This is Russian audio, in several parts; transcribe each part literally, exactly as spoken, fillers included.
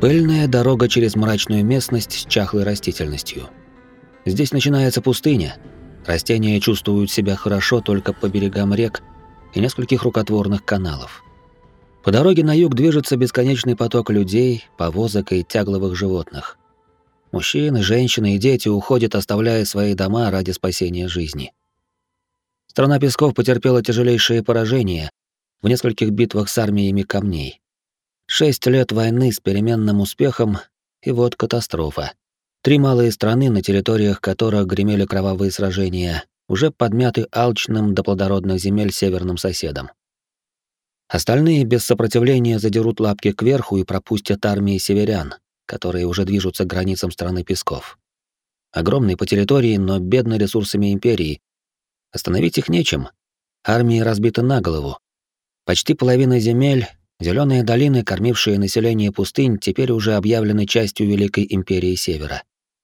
Пыльная дорога через мрачную местность с чахлой растительностью. Здесь начинается пустыня. Растения чувствуют себя хорошо только по берегам рек и нескольких рукотворных каналов. По дороге на юг движется бесконечный поток людей, повозок и тягловых животных. Мужчины, женщины и дети уходят, оставляя свои дома ради спасения жизни. Страна Песков потерпела тяжелейшие поражения в нескольких битвах с армиями камней. Шесть лет войны с переменным успехом, и вот катастрофа. Три малые страны, на территориях которых гремели кровавые сражения, уже подмяты алчным до плодородных земель северным соседом. Остальные без сопротивления задерут лапки кверху и пропустят армии северян, которые уже движутся к границам страны Песков. Огромные по территории, но бедны ресурсами империи. Остановить их нечем. Армии разбиты на голову. Почти половина земель, зеленые долины, кормившие население пустынь, теперь уже объявлены частью Великой империи Севера.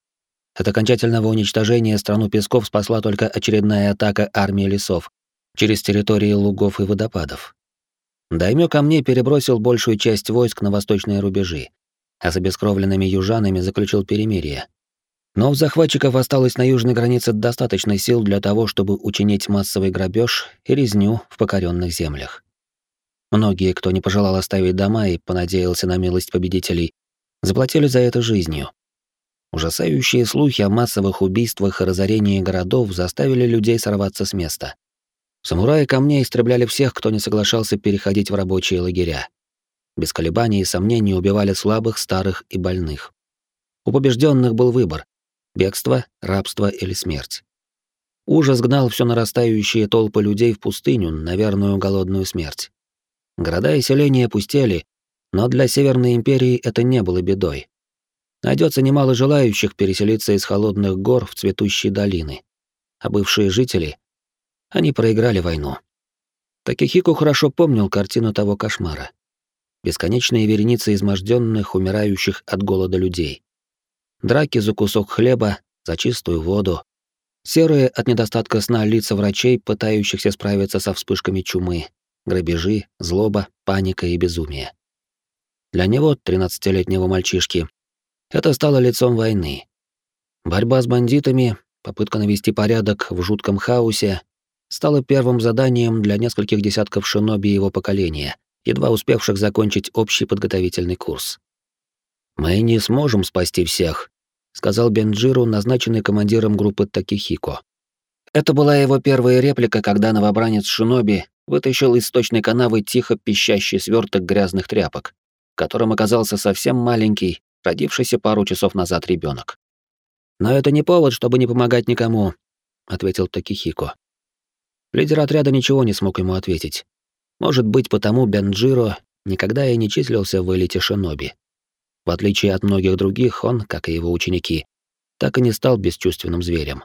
От окончательного уничтожения страну Песков спасла только очередная атака армии лесов через территории лугов и водопадов. Даймё Камней перебросил большую часть войск на восточные рубежи, а с обескровленными южанами заключил перемирие. Но у захватчиков осталось на южной границе достаточно сил для того, чтобы учинить массовый грабеж и резню в покоренных землях. Многие, кто не пожелал оставить дома и понадеялся на милость победителей, заплатили за это жизнью. Ужасающие слухи о массовых убийствах и разорении городов заставили людей сорваться с места. Самураи Камней истребляли всех, кто не соглашался переходить в рабочие лагеря. Без колебаний и сомнений убивали слабых, старых и больных. У побежденных был выбор — бегство, рабство или смерть. Ужас гнал все нарастающие толпы людей в пустыню на верную голодную смерть. Города и селения опустели, но для Северной империи это не было бедой. Найдется немало желающих переселиться из холодных гор в цветущие долины. А бывшие жители, они проиграли войну. Такихико хорошо помнил картину того кошмара. Бесконечные вереницы изможденных, умирающих от голода людей. Драки за кусок хлеба, за чистую воду. Серые от недостатка сна лица врачей, пытающихся справиться со вспышками чумы. Грабежи, злоба, паника и безумие. Для него, тринадцатилетнего мальчишки, это стало лицом войны. Борьба с бандитами, попытка навести порядок в жутком хаосе стала первым заданием для нескольких десятков шиноби его поколения, едва успевших закончить общий подготовительный курс. «Мы не сможем спасти всех», — сказал Бенджиру, назначенный командиром группы Такихико. Это была его первая реплика, когда новобранец шиноби вытащил из сточной канавы тихо пищащий сверток грязных тряпок, которым оказался совсем маленький, родившийся пару часов назад ребенок. «Но это не повод, чтобы не помогать никому», — ответил Такихико. Лидер отряда ничего не смог ему ответить. Может быть, потому Бенджиро никогда и не числился в элите шиноби. В отличие от многих других, он, как и его ученики, так и не стал бесчувственным зверем.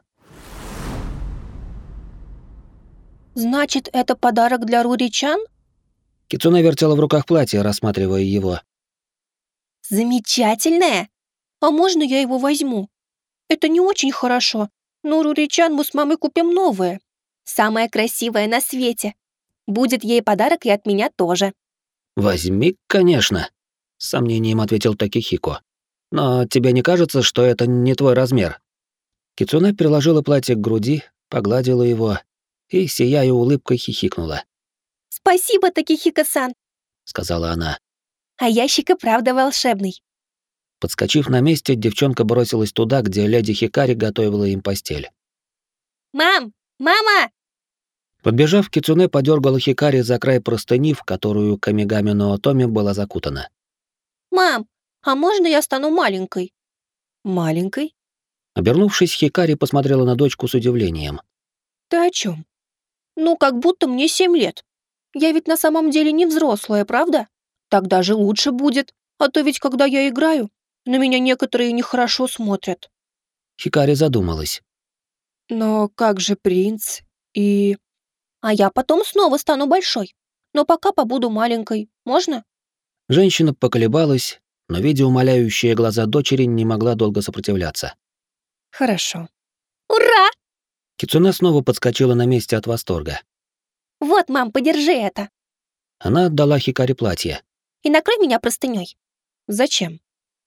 «Значит, это подарок для Рури-чан?» Кицуне вертела в руках платье, рассматривая его. «Замечательное! А можно я его возьму? Это не очень хорошо, но Рури-чан мы с мамой купим новое. Самое красивое на свете. Будет ей подарок и от меня тоже». «Возьми, конечно», — с сомнением ответил Такихико. «Но тебе не кажется, что это не твой размер?» Кицуне приложила платье к груди, погладила его и, сияя улыбкой, хихикнула. «Спасибо, Такихико-сан», — сказала она. «А ящик и правда волшебный». Подскочив на месте, девчонка бросилась туда, где леди Хикари готовила им постель. «Мам! Мама!» Подбежав, Кицуне подергала Хикари за край простыни, в которую Камигами но Отоми была закутана. «Мам, а можно я стану маленькой?» «Маленькой?» Обернувшись, Хикари посмотрела на дочку с удивлением. «Ты о чем? Ну, как будто мне семь лет. Я ведь на самом деле не взрослая, правда? Так даже лучше будет, а то ведь когда я играю, на меня некоторые нехорошо смотрят». Хикари задумалась. «Но как же принц и...» «А я потом снова стану большой, но пока побуду маленькой, можно?» Женщина поколебалась, но, видя умоляющие глаза дочери, не могла долго сопротивляться. «Хорошо». «Ура!» Кицуне снова подскочила на месте от восторга. «Вот, мам, подержи это». Она отдала Хикари платье. «И накрой меня простыней». «Зачем?»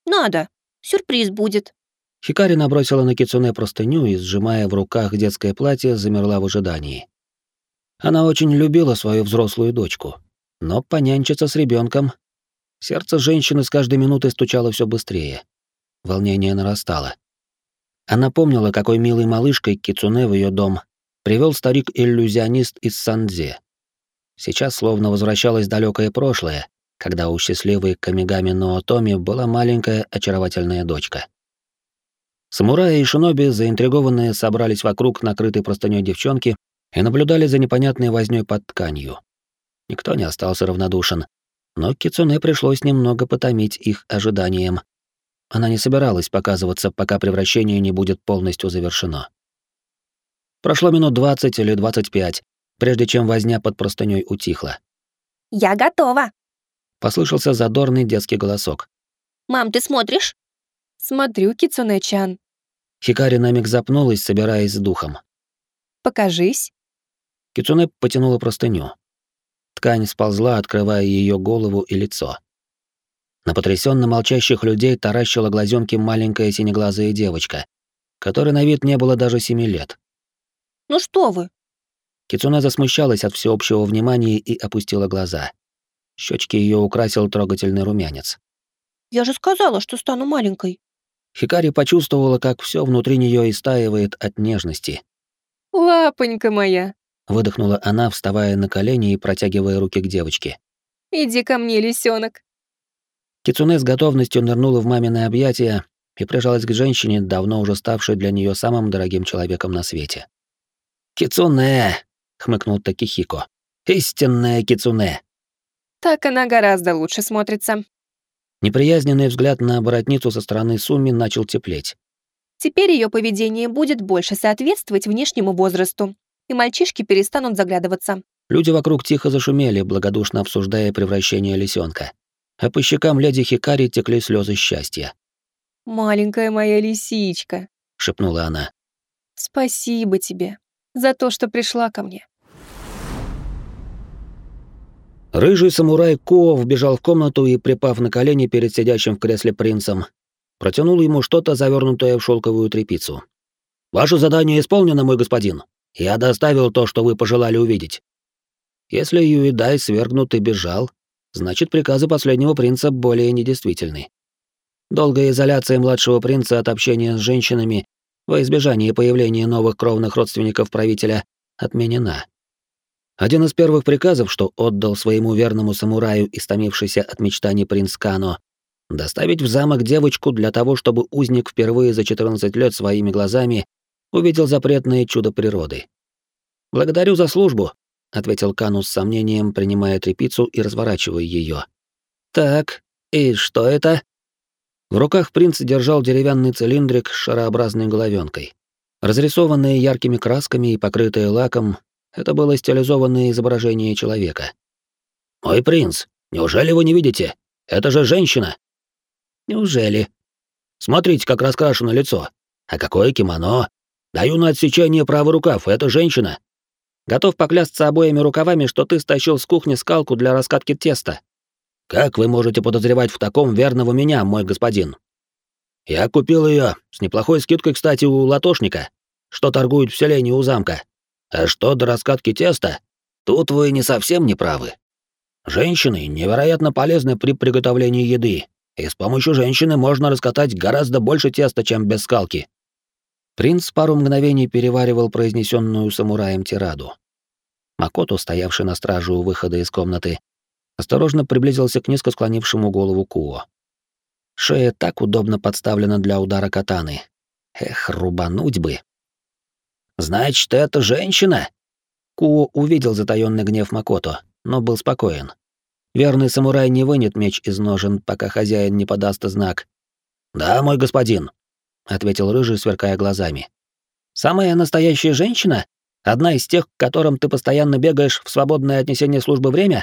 Надо. Сюрприз будет. Хикари набросила на кицуне простыню и, сжимая в руках детское платье, замерла в ожидании. Она очень любила свою взрослую дочку, но понянчиться с ребенком. Сердце женщины с каждой минутой стучало все быстрее. Волнение нарастало. Она помнила, какой милой малышкой кицуне в ее дом привел старик-иллюзионист из Сандзе. Сейчас словно возвращалось далекое прошлое, когда у счастливой Камигами Ноотоми была маленькая очаровательная дочка. Самураи и шиноби, заинтригованные, собрались вокруг накрытой простынёй девчонки и наблюдали за непонятной вознёй под тканью. Никто не остался равнодушен, но кицуне пришлось немного потомить их ожиданием. Она не собиралась показываться, пока превращение не будет полностью завершено. Прошло минут двадцать или двадцать пять, прежде чем возня под простынёй утихла. «Я готова!» — послышался задорный детский голосок. «Мам, ты смотришь?» «Смотрю, Кицуне-чан». Хикари на миг запнулась, собираясь с духом. «Покажись». Кицуне потянула простыню. Ткань сползла, открывая ее голову и лицо. На потрясенно молчащих людей таращила глазенки маленькая синеглазая девочка, которой на вид не было даже семи лет. «Ну что вы?» Кицуне засмущалась от всеобщего внимания и опустила глаза. Щечки ее украсил трогательный румянец. «Я же сказала, что стану маленькой». Хикари почувствовала, как все внутри нее истаивает от нежности. «Лапонька моя!» — выдохнула она, вставая на колени и протягивая руки к девочке. «Иди ко мне, лисенок». Кицуне с готовностью нырнула в мамины объятия и прижалась к женщине, давно уже ставшей для нее самым дорогим человеком на свете. «Кицуне!» — хмыкнул Такихико. «Истинная кицуне!» «Так она гораздо лучше смотрится». Неприязненный взгляд на оборотницу со стороны Суми начал теплеть. «Теперь ее поведение будет больше соответствовать внешнему возрасту, и мальчишки перестанут заглядываться». Люди вокруг тихо зашумели, благодушно обсуждая превращение лисенка. А по щекам леди Хикари текли слезы счастья. «Маленькая моя лисичка», — шепнула она. «Спасибо тебе за то, что пришла ко мне». Рыжий самурай Куо вбежал в комнату и, припав на колени перед сидящим в кресле принцем, протянул ему что-то, завернутое в шелковую тряпицу. «Ваше задание исполнено, мой господин. Я доставил то, что вы пожелали увидеть». Если Юидай свергнут и бежал, значит, приказы последнего принца более недействительны. Долгая изоляция младшего принца от общения с женщинами во избежание появления новых кровных родственников правителя отменена. Один из первых приказов, что отдал своему верному самураю, истомившийся от мечтаний принц Кано, доставить в замок девочку для того, чтобы узник впервые за четырнадцать лет своими глазами увидел запретное чудо природы. «Благодарю за службу», — ответил Кану с сомнением, принимая тряпицу и разворачивая ее. «Так, и что это?» В руках принц держал деревянный цилиндрик с шарообразной головёнкой. Разрисованное яркими красками и покрытое лаком, это было стилизованное изображение человека. «Мой принц, неужели вы не видите? Это же женщина!» «Неужели?» «Смотрите, как раскрашено лицо. А какое кимоно! Даю на отсечение правый рукав, это женщина!» «Готов поклясться обоими рукавами, что ты стащил с кухни скалку для раскатки теста». «Как вы можете подозревать в таком верного меня, мой господин?» «Я купил ее с неплохой скидкой, кстати, у латошника, что торгует в селении у замка. А что до раскатки теста, тут вы не совсем не правы. Женщины невероятно полезны при приготовлении еды, и с помощью женщины можно раскатать гораздо больше теста, чем без скалки». Принц пару мгновений переваривал произнесенную самураем тираду. Макото, стоявший на страже у выхода из комнаты, осторожно приблизился к низко склонившему голову Куо. Шея так удобно подставлена для удара катаны. Эх, рубануть бы. «Значит, это женщина?» Куо увидел затаённый гнев Макото, но был спокоен. Верный самурай не вынет меч из ножен, пока хозяин не подаст знак. «Да, мой господин», — ответил рыжий, сверкая глазами. «Самая настоящая женщина? Одна из тех, к которым ты постоянно бегаешь в свободное от несения службы время?»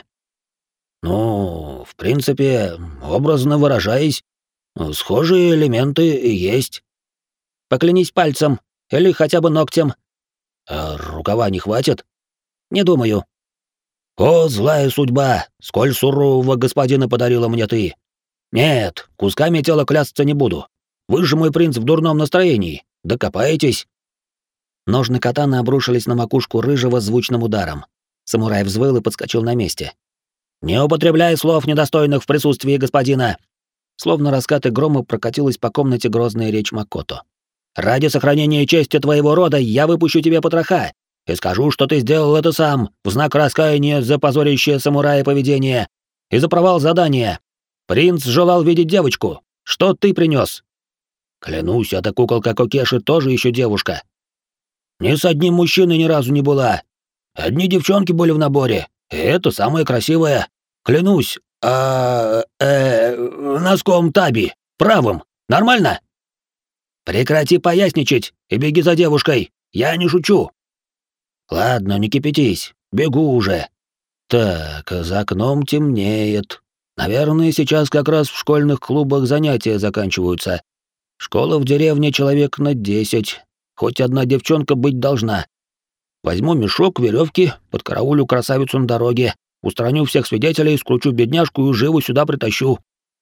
«Ну, в принципе, образно выражаясь, схожие элементы есть». «Поклянись пальцем, или хотя бы ногтем». «А рукава не хватит?» «Не думаю». «О, злая судьба! Сколь сурового господина подарила мне ты! Нет, кусками тела клясться не буду. Вы же, мой принц, в дурном настроении. Докопаетесь. Ножны катаны обрушились на макушку рыжего звучным ударом. Самурай взвыл и подскочил на месте. «Не употребляй слов, недостойных в присутствии господина!» Словно раскаты грома прокатилась по комнате грозная речь Макото. «Ради сохранения чести твоего рода я выпущу тебе потроха и скажу, что ты сделал это сам, в знак раскаяния за позорящее самурая поведение и за провал задания. Принц желал видеть девочку. Что ты принес? Клянусь, эта куколка Кокеши тоже еще девушка. Ни с одним мужчиной ни разу не была. Одни девчонки были в наборе, и это самая красивая. Клянусь, а... э... носком таби, правым. Нормально? Прекрати поясничать и беги за девушкой. Я не шучу. Ладно, не кипятись, бегу уже. Так, за окном темнеет. Наверное, сейчас как раз в школьных клубах занятия заканчиваются. Школа в деревне человек на десять. Хоть одна девчонка быть должна. Возьму мешок, веревки, подкараулю красавицу на дороге, устраню всех свидетелей, скручу бедняжку и живо сюда притащу.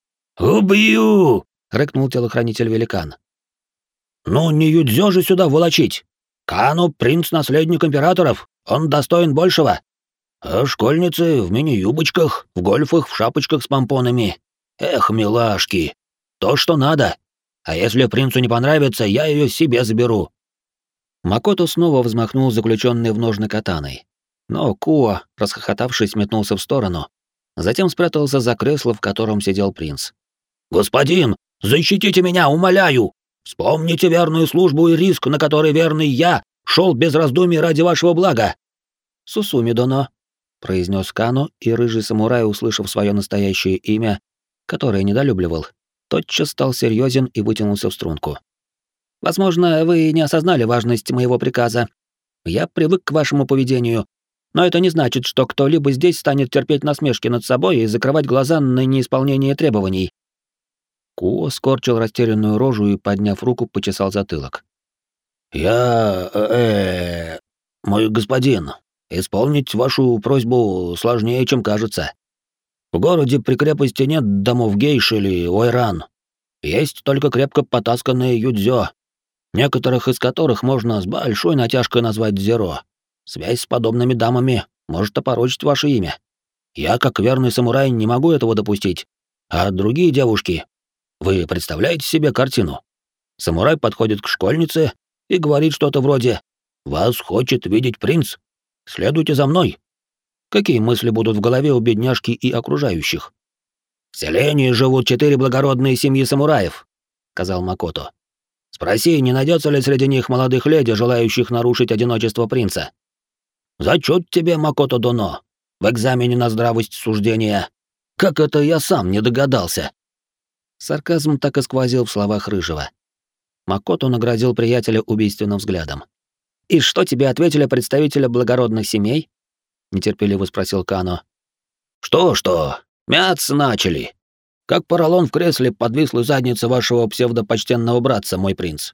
«Убью!» — рыкнул телохранитель-великан. «Ну, не юдзё же сюда волочить. Кану — принц-наследник императоров, он достоин большего. А школьницы в мини-юбочках, в гольфах, в шапочках с помпонами. Эх, милашки, то, что надо. А если принцу не понравится, я ее себе заберу». Макото снова взмахнул заключенной в ножны катаной. Но Куо, расхохотавшись, метнулся в сторону. Затем спрятался за кресло, в котором сидел принц. «Господин, защитите меня, умоляю! Вспомните верную службу и риск, на который верный я шел без раздумий ради вашего блага!» «Сусуми-доно», — произнес Кану, и рыжий самурай, услышав свое настоящее имя, которое недолюбливал, тотчас стал серьезен и вытянулся в струнку. «Возможно, вы не осознали важность моего приказа. Я привык к вашему поведению, но это не значит, что кто-либо здесь станет терпеть насмешки над собой и закрывать глаза на неисполнение требований». Куо скорчил растерянную рожу и, подняв руку, почесал затылок. «Я... э... мой господин, исполнить вашу просьбу сложнее, чем кажется. В городе при крепости нет домов гейш или ойран. Есть только крепко потасканные юдзё, некоторых из которых можно с большой натяжкой назвать дзеро. Связь с подобными дамами может опорочить ваше имя. Я, как верный самурай, не могу этого допустить. А другие девушки... Вы представляете себе картину? Самурай подходит к школьнице и говорит что-то вроде «Вас хочет видеть принц. Следуйте за мной». Какие мысли будут в голове у бедняжки и окружающих? «В селении живут четыре благородные семьи самураев», — сказал Макото. «Спроси, не найдется ли среди них молодых леди, желающих нарушить одиночество принца. Зачет тебе, Макото-доно, в экзамене на здравость суждения. Как это я сам не догадался?» Сарказм так и сквозил в словах Рыжего. Макото наградил приятеля убийственным взглядом. «И что тебе ответили представители благородных семей?» — нетерпеливо спросил Кано. «Что-что, мяться начали. Как поролон в кресле подвислой задницы вашего псевдопочтенного братца, мой принц.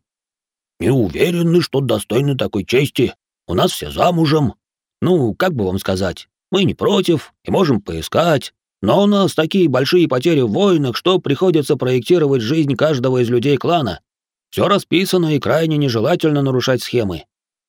Не уверены, что достойны такой чести. У нас все замужем. Ну, как бы вам сказать, мы не против и можем поискать. Но у нас такие большие потери в войнах, что приходится проектировать жизнь каждого из людей клана. Все расписано и крайне нежелательно нарушать схемы.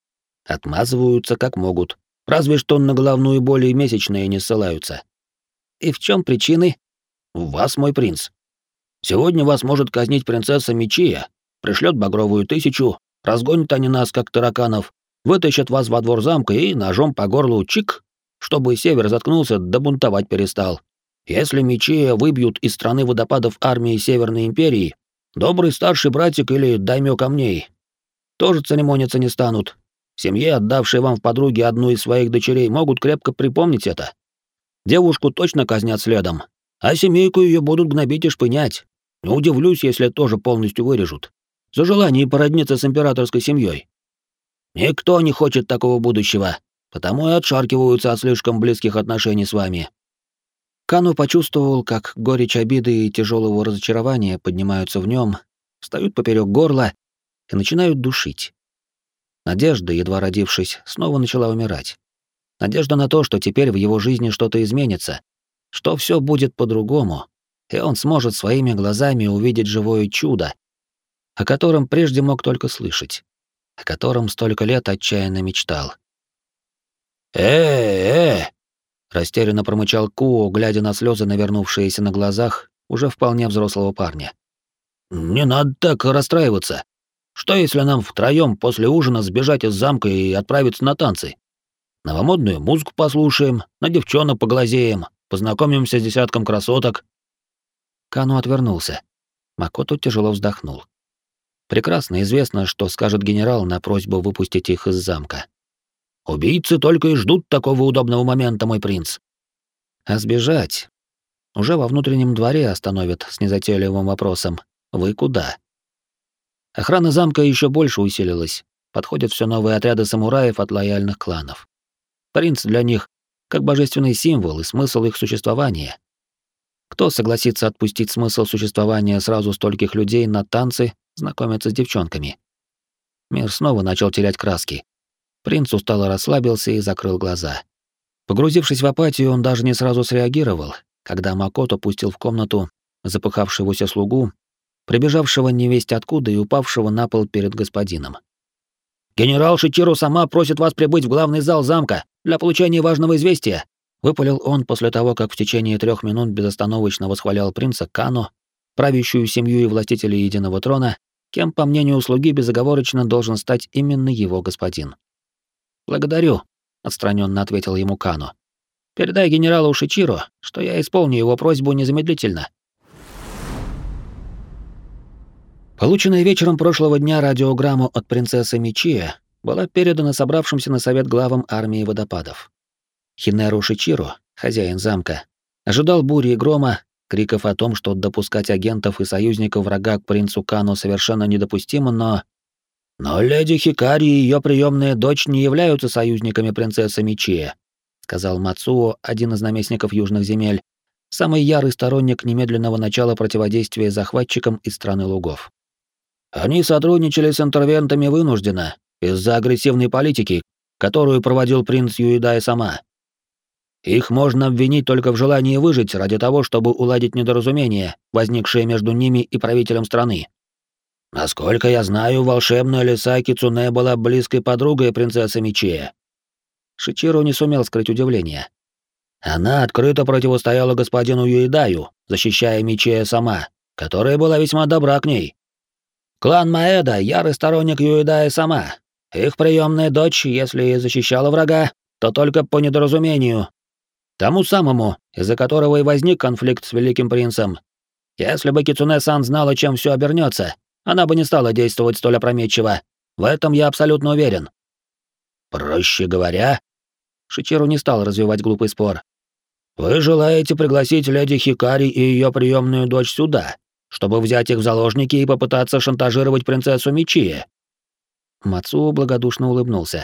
Отмазываются как могут, разве что на головную боль и месячные не ссылаются. И в чем причины? В вас, мой принц. Сегодня вас может казнить принцесса Мичия, пришлет багровую тысячу, разгонят они нас, как тараканов, вытащат вас во двор замка и ножом по горлу чик, чтобы север заткнулся да бунтовать перестал. Если Мичия выбьют из страны водопадов армии Северной Империи, добрый старший братик или даймё камней тоже церемониться не станут. Семье, отдавшей вам в подруги одну из своих дочерей, могут крепко припомнить это. Девушку точно казнят следом, а семейку ее будут гнобить и шпынять. Не удивлюсь, если тоже полностью вырежут. За желание породниться с императорской семьей. Никто не хочет такого будущего, потому и отшаркиваются от слишком близких отношений с вами». Кану почувствовал, как горечь обиды и тяжелого разочарования поднимаются в нем, встают поперек горла и начинают душить. Надежда, едва родившись, снова начала умирать. Надежда на то, что теперь в его жизни что-то изменится, что все будет по-другому. и он сможет своими глазами увидеть живое чудо, о котором прежде мог только слышать, о котором столько лет отчаянно мечтал. «Э-э-э!» — растерянно промычал Куо, глядя на слезы, навернувшиеся на глазах уже вполне взрослого парня. «Не надо так расстраиваться. Что, если нам втроём после ужина сбежать из замка и отправиться на танцы? Новомодную музыку послушаем, на девчонок поглазеем, познакомимся с десятком красоток». Кану отвернулся. Макото тяжело вздохнул. Прекрасно известно, что скажет генерал на просьбу выпустить их из замка. «Убийцы только и ждут такого удобного момента, мой принц». А сбежать? Уже во внутреннем дворе остановят с незатейливым вопросом: «Вы куда?». Охрана замка еще больше усилилась. Подходят все новые отряды самураев от лояльных кланов. Принц для них как божественный символ и смысл их существования. Кто согласится отпустить смысл существования сразу стольких людей на танцы, знакомиться с девчонками? Мир снова начал терять краски. Принц устало расслабился и закрыл глаза. Погрузившись в апатию, он даже не сразу среагировал, когда Макото пустил в комнату запыхавшегося слугу, прибежавшего невесть откуда и упавшего на пол перед господином. «Генерал Шичиро сама просит вас прибыть в главный зал замка для получения важного известия», — выпалил он после того, как в течение трех минут безостановочно восхвалял принца Кано, правящую семью и властителей Единого Трона, кем, по мнению слуги, безоговорочно должен стать именно его господин. «Благодарю», — отстраненно ответил ему Кано. «Передай генералу Шичиро, что я исполню его просьбу незамедлительно». Полученная вечером прошлого дня радиограмма от принцессы Мичия была передана собравшимся на совет главам армии водопадов. Хинеру Шичиро, хозяин замка, ожидал бури и грома, криков о том, что допускать агентов и союзников врага к принцу Кано совершенно недопустимо, но... «Но леди Хикари и ее приемная дочь не являются союзниками принцессы Мичия», сказал Мацуо, один из наместников южных земель, самый ярый сторонник немедленного начала противодействия захватчикам из страны лугов. «Они сотрудничали с интервентами вынужденно, из-за агрессивной политики, которую проводил принц Юидай сама. Их можно обвинить только в желании выжить ради того, чтобы уладить недоразумение, возникшее между ними и правителем страны. Насколько я знаю, волшебная лиса Кицуне была близкой подругой принцессы Мичия». Шичиро не сумел скрыть удивление. Она открыто противостояла господину Юидаю, защищая Мичия сама, которая была весьма добра к ней. Клан Маэда — ярый сторонник Юидая сама. Их приемная дочь, если и защищала врага, то только по недоразумению. Тому самому, из-за которого и возник конфликт с Великим Принцем. Если бы Кицуне-сан знала, чем все обернется, она бы не стала действовать столь опрометчиво. В этом я абсолютно уверен. Проще говоря, Шичиро не стал развивать глупый спор. Вы желаете пригласить леди Хикари и ее приемную дочь сюда, чтобы взять их в заложники и попытаться шантажировать принцессу Мичия? Мацуо благодушно улыбнулся.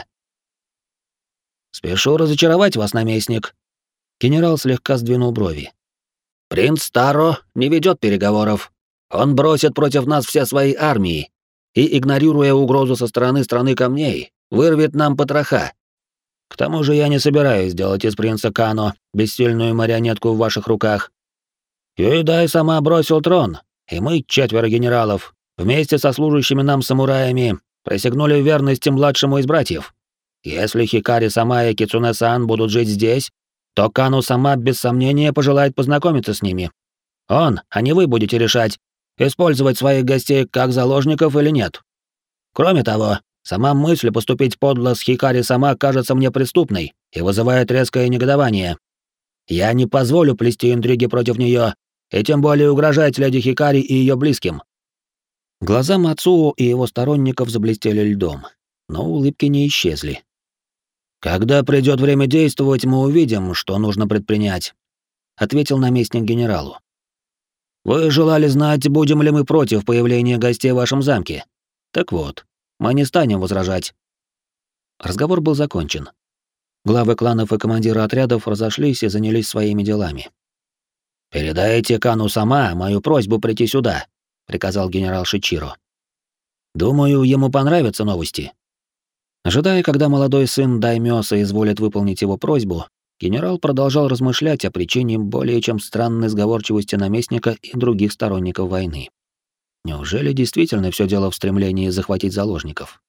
«Спешу разочаровать вас, наместник». Генерал слегка сдвинул брови. «Принц Таро не ведет переговоров. Он бросит против нас все свои армии и, игнорируя угрозу со стороны страны камней, вырвет нам потроха. К тому же я не собираюсь делать из принца Кано бессильную марионетку в ваших руках. Юидай сама бросил трон, и мы, четверо генералов, вместе со служащими нам самураями, присягнули верности младшему из братьев. Если Хикари сама и Кицуне-сан будут жить здесь, то Кану сама без сомнения пожелает познакомиться с ними. Он, а не вы будете решать, использовать своих гостей как заложников или нет. Кроме того, сама мысль поступить подло с Хикари сама кажется мне преступной и вызывает резкое негодование. Я не позволю плести интриги против нее, и тем более угрожать леди Хикари и ее близким». Глаза Мацуо и его сторонников заблестели льдом, но улыбки не исчезли. «Когда придет время действовать, мы увидим, что нужно предпринять», — ответил наместник генералу. «Вы желали знать, будем ли мы против появления гостей в вашем замке? Так вот, мы не станем возражать». Разговор был закончен. Главы кланов и командиры отрядов разошлись и занялись своими делами. «Передайте Кану сама мою просьбу прийти сюда», — приказал генерал Шичиро. «Думаю, ему понравятся новости». Ожидая, когда молодой сын Даймё соизволит выполнить его просьбу, Генерал продолжал размышлять о причине более чем странной сговорчивости наместника и других сторонников войны. Неужели действительно все дело в стремлении захватить заложников?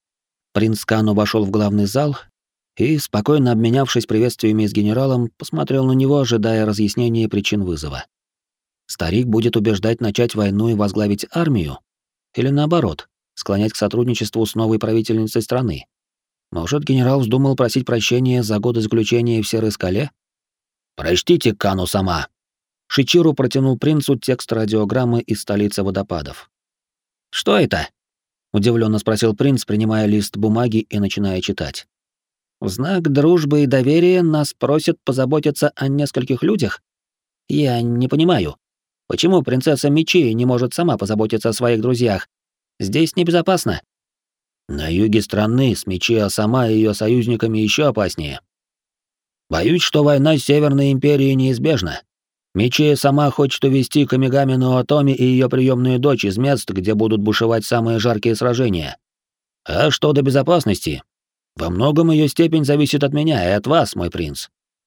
Принц Кану вошел в главный зал и, спокойно обменявшись приветствиями с генералом, посмотрел на него, ожидая разъяснения причин вызова. Старик будет убеждать начать войну и возглавить армию? Или наоборот, склонять к сотрудничеству с новой правительницей страны? Может, генерал вздумал просить прощения за годы заключения в Серой скале? «Прочтите, Кану сама!» Шичиру протянул принцу текст радиограммы из столицы водопадов. «Что это?» — удивленно спросил принц, принимая лист бумаги и начиная читать. «В знак дружбы и доверия нас просят позаботиться о нескольких людях? Я не понимаю, почему принцесса Мичи не может сама позаботиться о своих друзьях? Здесь небезопасно». «На юге страны с Мичио сама и ее союзниками еще опаснее. Боюсь, что война с Северной империей неизбежна. Мичио сама хочет увести Камигами Ноотоми и ее приемную дочь из мест, где будут бушевать самые жаркие сражения. А что до безопасности? Во многом ее степень зависит от меня и от вас, мой принц.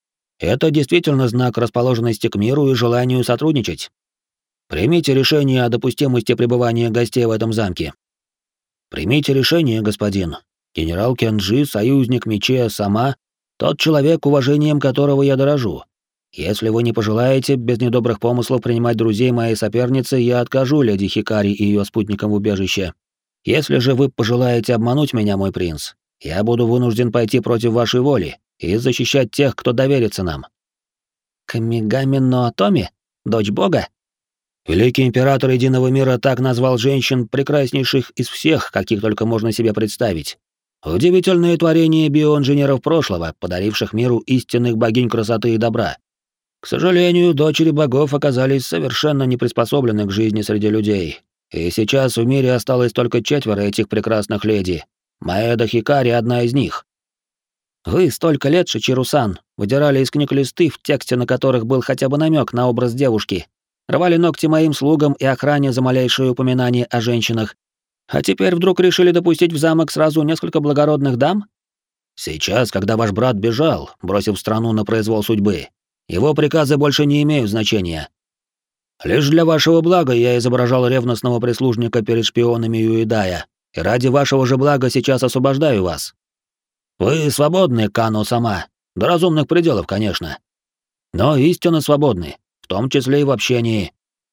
Это действительно знак расположенности к миру и желанию сотрудничать. Примите решение о допустимости пребывания гостей в этом замке. Примите решение, господин. Генерал Кенджи, союзник Мичио сама, тот человек, уважением которого я дорожу. Если вы не пожелаете без недобрых помыслов принимать друзей моей соперницы, я откажу леди Хикари и ее спутникам в убежище. Если же вы пожелаете обмануть меня, мой принц, я буду вынужден пойти против вашей воли и защищать тех, кто доверится нам». «Камигами Ноотоми? Дочь бога?» Великий император Единого мира так назвал женщин, прекраснейших из всех, каких только можно себе представить. Удивительное творение биоинженеров прошлого, подаривших миру истинных богинь красоты и добра. К сожалению, дочери богов оказались совершенно не приспособлены к жизни среди людей. И сейчас в мире осталось только четверо этих прекрасных леди. Маэда Хикари одна из них. Вы столько лет, Шичиру-сан, выдирали из книг листы, в тексте на которых был хотя бы намек на образ девушки, рвали ногти моим слугам и охране за малейшее упоминание о женщинах, а теперь вдруг решили допустить в замок сразу несколько благородных дам? Сейчас, когда ваш брат бежал, бросив страну на произвол судьбы, его приказы больше не имеют значения. Лишь для вашего блага я изображал ревностного прислужника перед шпионами Юэдая, и ради вашего же блага сейчас освобождаю вас. Вы свободны, Кану сама, до разумных пределов, конечно. Но истинно свободны, в том числе и в общении.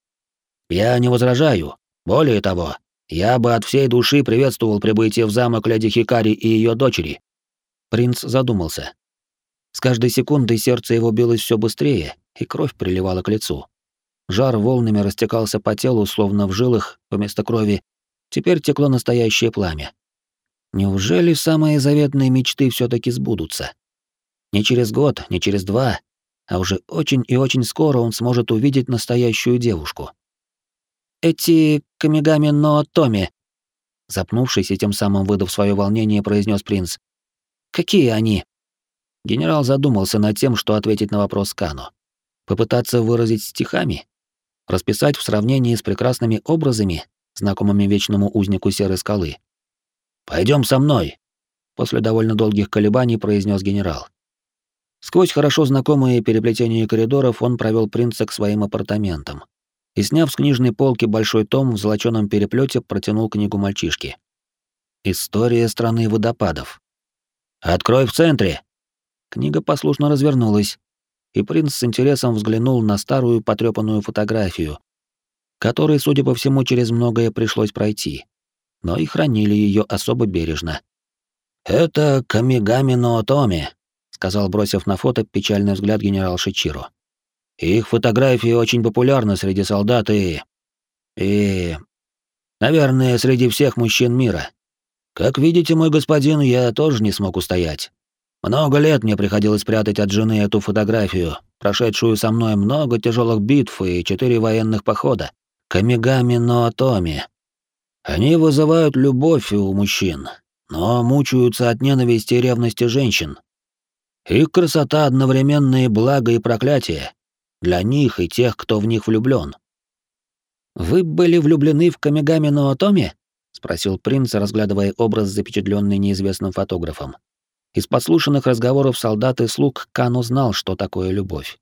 Я не возражаю. Более того, я бы от всей души приветствовал прибытие в замок леди Хикари и ее дочери». Принц задумался. С каждой секундой сердце его билось все быстрее, и кровь приливала к лицу. Жар волнами растекался по телу, словно в жилах, вместо крови, теперь текло настоящее пламя. Неужели самые заветные мечты все таки сбудутся? Не через год, не через два, а уже очень и очень скоро он сможет увидеть настоящую девушку. «Эти Камигами Ноотоми», запнувшись и тем самым выдав свое волнение, произнес принц. «Какие они?» Генерал задумался над тем, что ответить на вопрос Кану. Попытаться выразить стихами? Расписать в сравнении с прекрасными образами, знакомыми вечному узнику Серой скалы? «Пойдем со мной», — после довольно долгих колебаний произнес генерал. Сквозь хорошо знакомые переплетения коридоров он провел принца к своим апартаментам и, сняв с книжной полки большой том в золочёном переплете, протянул книгу мальчишке. «История страны водопадов». «Открой в центре!» Книга послушно развернулась, и принц с интересом взглянул на старую потрёпанную фотографию, которой, судя по всему, через многое пришлось пройти, но и хранили её особо бережно. «Это Камигами Ноотоми», — сказал, бросив на фото печальный взгляд генерал Шичиро. «Их фотографии очень популярны среди солдат и... и... наверное, среди всех мужчин мира. Как видите, мой господин, я тоже не смог устоять. Много лет мне приходилось прятать от жены эту фотографию, прошедшую со мной много тяжелых битв и четыре военных похода. Камигами Ноотоми. Они вызывают любовь у мужчин, но мучаются от ненависти и ревности женщин. Их красота одновременно и благо, и проклятие. Для них и тех, кто в них влюблён. «Вы были влюблены в Камигами Ноотоми?» — спросил принц, разглядывая образ, запечатлённый неизвестным фотографом. Из подслушанных разговоров солдат и слуг Кан узнал, что такое любовь.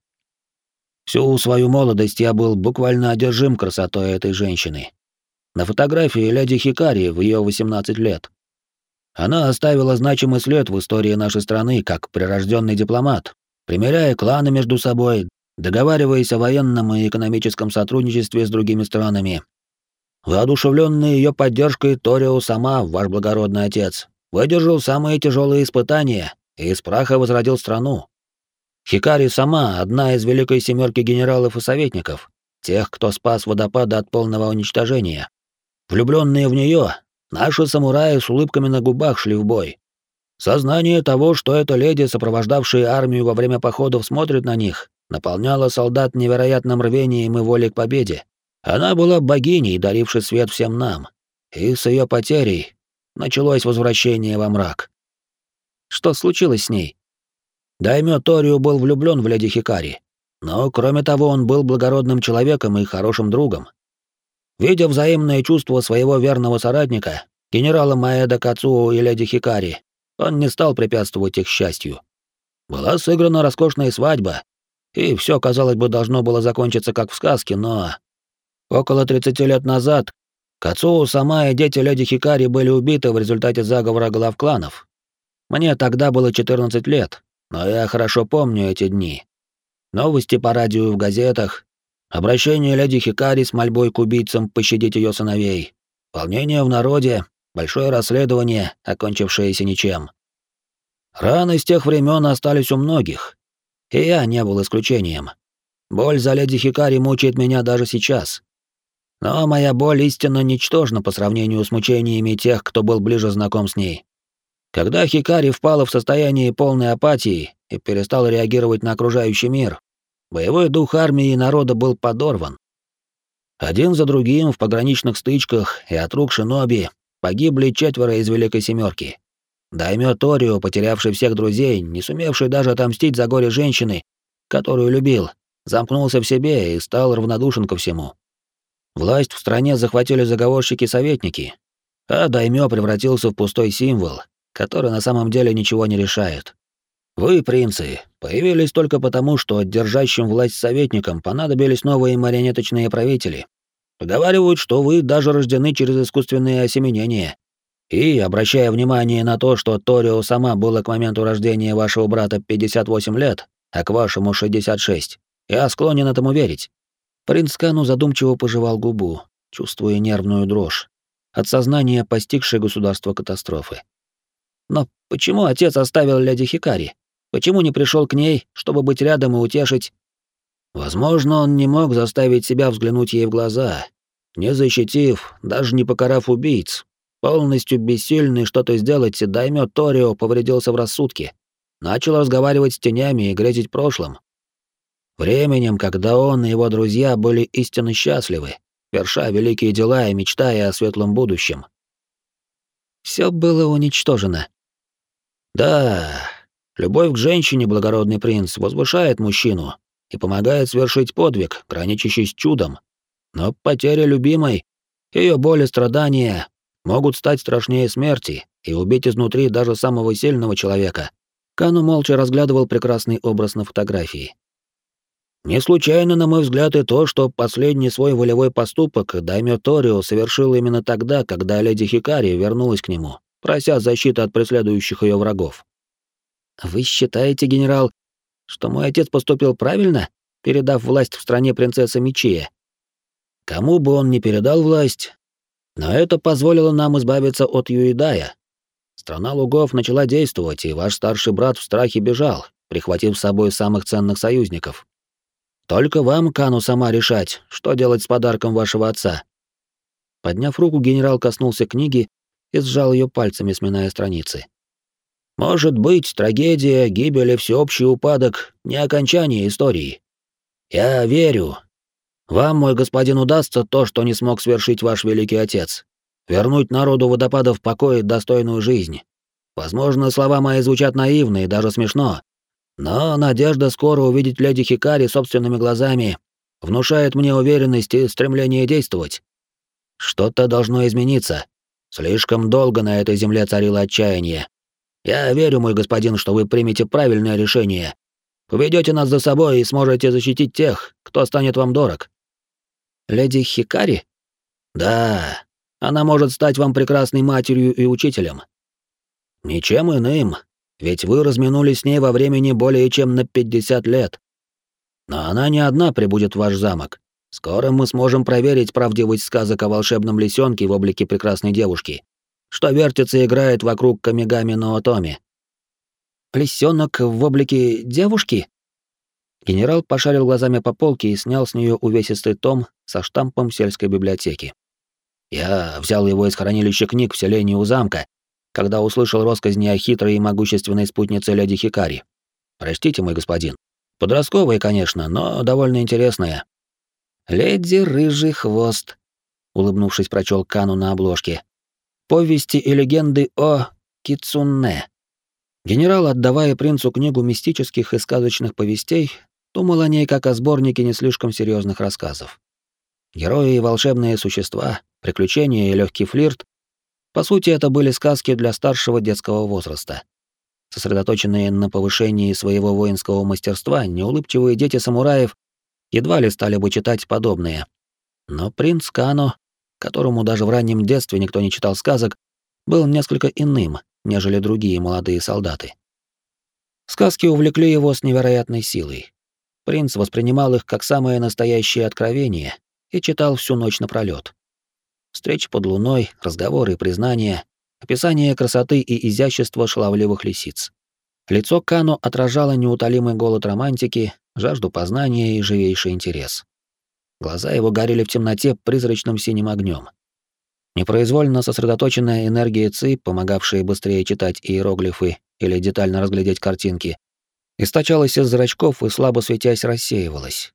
Всю свою молодость я был буквально одержим красотой этой женщины. На фотографии леди Хикари в ее восемнадцать лет. Она оставила значимый след в истории нашей страны как прирожденный дипломат, примиряя кланы между собой, договариваясь о военном и экономическом сотрудничестве с другими странами. Воодушевленный ее поддержкой, Торио сама, ваш благородный отец, выдержал самые тяжелые испытания и из праха возродил страну. Хикари сама одна из великой семерки генералов и советников, тех, кто спас водопады от полного уничтожения. Влюбленные в нее, наши самураи с улыбками на губах шли в бой. Сознание того, что эта леди, сопровождавшая армию во время походов, смотрит на них, наполняло солдат невероятным рвением и волей к победе. Она была богиней, дарившей свет всем нам. И с ее потерей началось возвращение во мрак. Что случилось с ней? Даймё Торио был влюблён в леди Хикари, но, кроме того, он был благородным человеком и хорошим другом. Видя взаимное чувство своего верного соратника, генерала Маэда Кацуо и леди Хикари, он не стал препятствовать их счастью. Была сыграна роскошная свадьба, и всё, казалось бы, должно было закончиться как в сказке, но... Около тридцати лет назад Кацуо сама и дети леди Хикари были убиты в результате заговора глав кланов. Мне тогда было четырнадцать лет, но я хорошо помню эти дни. Новости по радио и в газетах, обращение леди Хикари с мольбой к убийцам пощадить ее сыновей, волнение в народе, большое расследование, окончившееся ничем. Раны с тех времен остались у многих, и я не был исключением. Боль за леди Хикари мучает меня даже сейчас. Но моя боль истинно ничтожна по сравнению с мучениями тех, кто был ближе знаком с ней. Когда Хикари впала в состояние полной апатии и перестала реагировать на окружающий мир, боевой дух армии и народа был подорван. Один за другим в пограничных стычках и от рук шиноби погибли четверо из Великой Семерки. Даймё Торио, потерявший всех друзей, не сумевший даже отомстить за горе женщины, которую любил, замкнулся в себе и стал равнодушен ко всему. Власть в стране захватили заговорщики-советники, а Даймё превратился в пустой символ, который на самом деле ничего не решает. Вы, принцы, появились только потому, что держащим власть советникам понадобились новые марионеточные правители. Поговаривают, что вы даже рождены через искусственные осеменения. И, обращая внимание на то, что Торио сама было к моменту рождения вашего брата пятьдесят восемь лет, а к вашему шестьдесят шесть, я склонен этому верить. Принц Кану задумчиво пожевал губу, чувствуя нервную дрожь от сознания постигшей государство катастрофы. Но почему отец оставил леди Хикари? Почему не пришел к ней, чтобы быть рядом и утешить? Возможно, он не мог заставить себя взглянуть ей в глаза, не защитив, даже не покарав убийц. Полностью бессильный что-то сделать, Даймё Торио повредился в рассудке. Начал разговаривать с тенями и грезить прошлым. Временем, когда он и его друзья были истинно счастливы, верша великие дела и мечтая о светлом будущем. Всё было уничтожено. Да, любовь к женщине, благородный принц, возвышает мужчину и помогает совершить подвиг, граничащий с чудом. Но потеря любимой, её боль и страдания могут стать страшнее смерти и убить изнутри даже самого сильного человека. Кану молча разглядывал прекрасный образ на фотографии. Не случайно, на мой взгляд, и то, что последний свой волевой поступок Даймё Торио совершил именно тогда, когда леди Хикари вернулась к нему, прося защиты от преследующих ее врагов. Вы считаете, генерал, что мой отец поступил правильно, передав власть в стране принцессы Мичия? Кому бы он ни передал власть, но это позволило нам избавиться от Юидая. Страна лугов начала действовать, и ваш старший брат в страхе бежал, прихватив с собой самых ценных союзников. Только вам, Кану, сама решать, что делать с подарком вашего отца. Подняв руку, генерал коснулся книги и сжал ее пальцами, сминая страницы. Может быть, трагедия, гибель и всеобщий упадок — не окончание истории. Я верю. Вам, мой господин, удастся то, что не смог свершить ваш великий отец. Вернуть народу водопадов покой и достойную жизнь. Возможно, слова мои звучат наивно и даже смешно, но надежда скоро увидеть леди Хикари собственными глазами внушает мне уверенность и стремление действовать. Что-то должно измениться. Слишком долго на этой земле царило отчаяние. Я верю, мой господин, что вы примете правильное решение. Поведете нас за собой и сможете защитить тех, кто станет вам дорог». «Леди Хикари?» «Да, она может стать вам прекрасной матерью и учителем. Ничем иным, ведь вы разминулись с ней во времени более чем на пятьдесят лет. Но она не одна прибудет в ваш замок. Скоро мы сможем проверить правдивость сказок о волшебном лисенке в облике прекрасной девушки, что вертится и играет вокруг Камигами Ноотоми». «Лисенок в облике девушки?» Генерал пошарил глазами по полке и снял с нее увесистый том со штампом сельской библиотеки. «Я взял его из хранилища книг в селении у замка, когда услышал россказни о хитрой и могущественной спутнице леди Хикари. Простите, мой господин. Подростковая, конечно, но довольно интересная». «Леди Рыжий Хвост», — улыбнувшись, прочел Кану на обложке. «Повести и легенды о Кицунне». Генерал, отдавая принцу книгу мистических и сказочных повестей, думал о ней как о сборнике не слишком серьезных рассказов. Герои и волшебные существа, приключения и легкий флирт — по сути, это были сказки для старшего детского возраста. Сосредоточенные на повышении своего воинского мастерства, неулыбчивые дети самураев едва ли стали бы читать подобные. Но принц Кано, которому даже в раннем детстве никто не читал сказок, был несколько иным, нежели другие молодые солдаты. Сказки увлекли его с невероятной силой. Принц воспринимал их как самое настоящее откровение и читал всю ночь напролёт. Встречи под луной, разговоры и признания, описание красоты и изящества шаловливых лисиц. Лицо Кано отражало неутолимый голод романтики, жажду познания и живейший интерес. Глаза его горели в темноте призрачным синим огнем. Непроизвольно сосредоточенная энергия ци, помогавшая быстрее читать иероглифы или детально разглядеть картинки, источалась из зрачков и, слабо светясь, рассеивалась.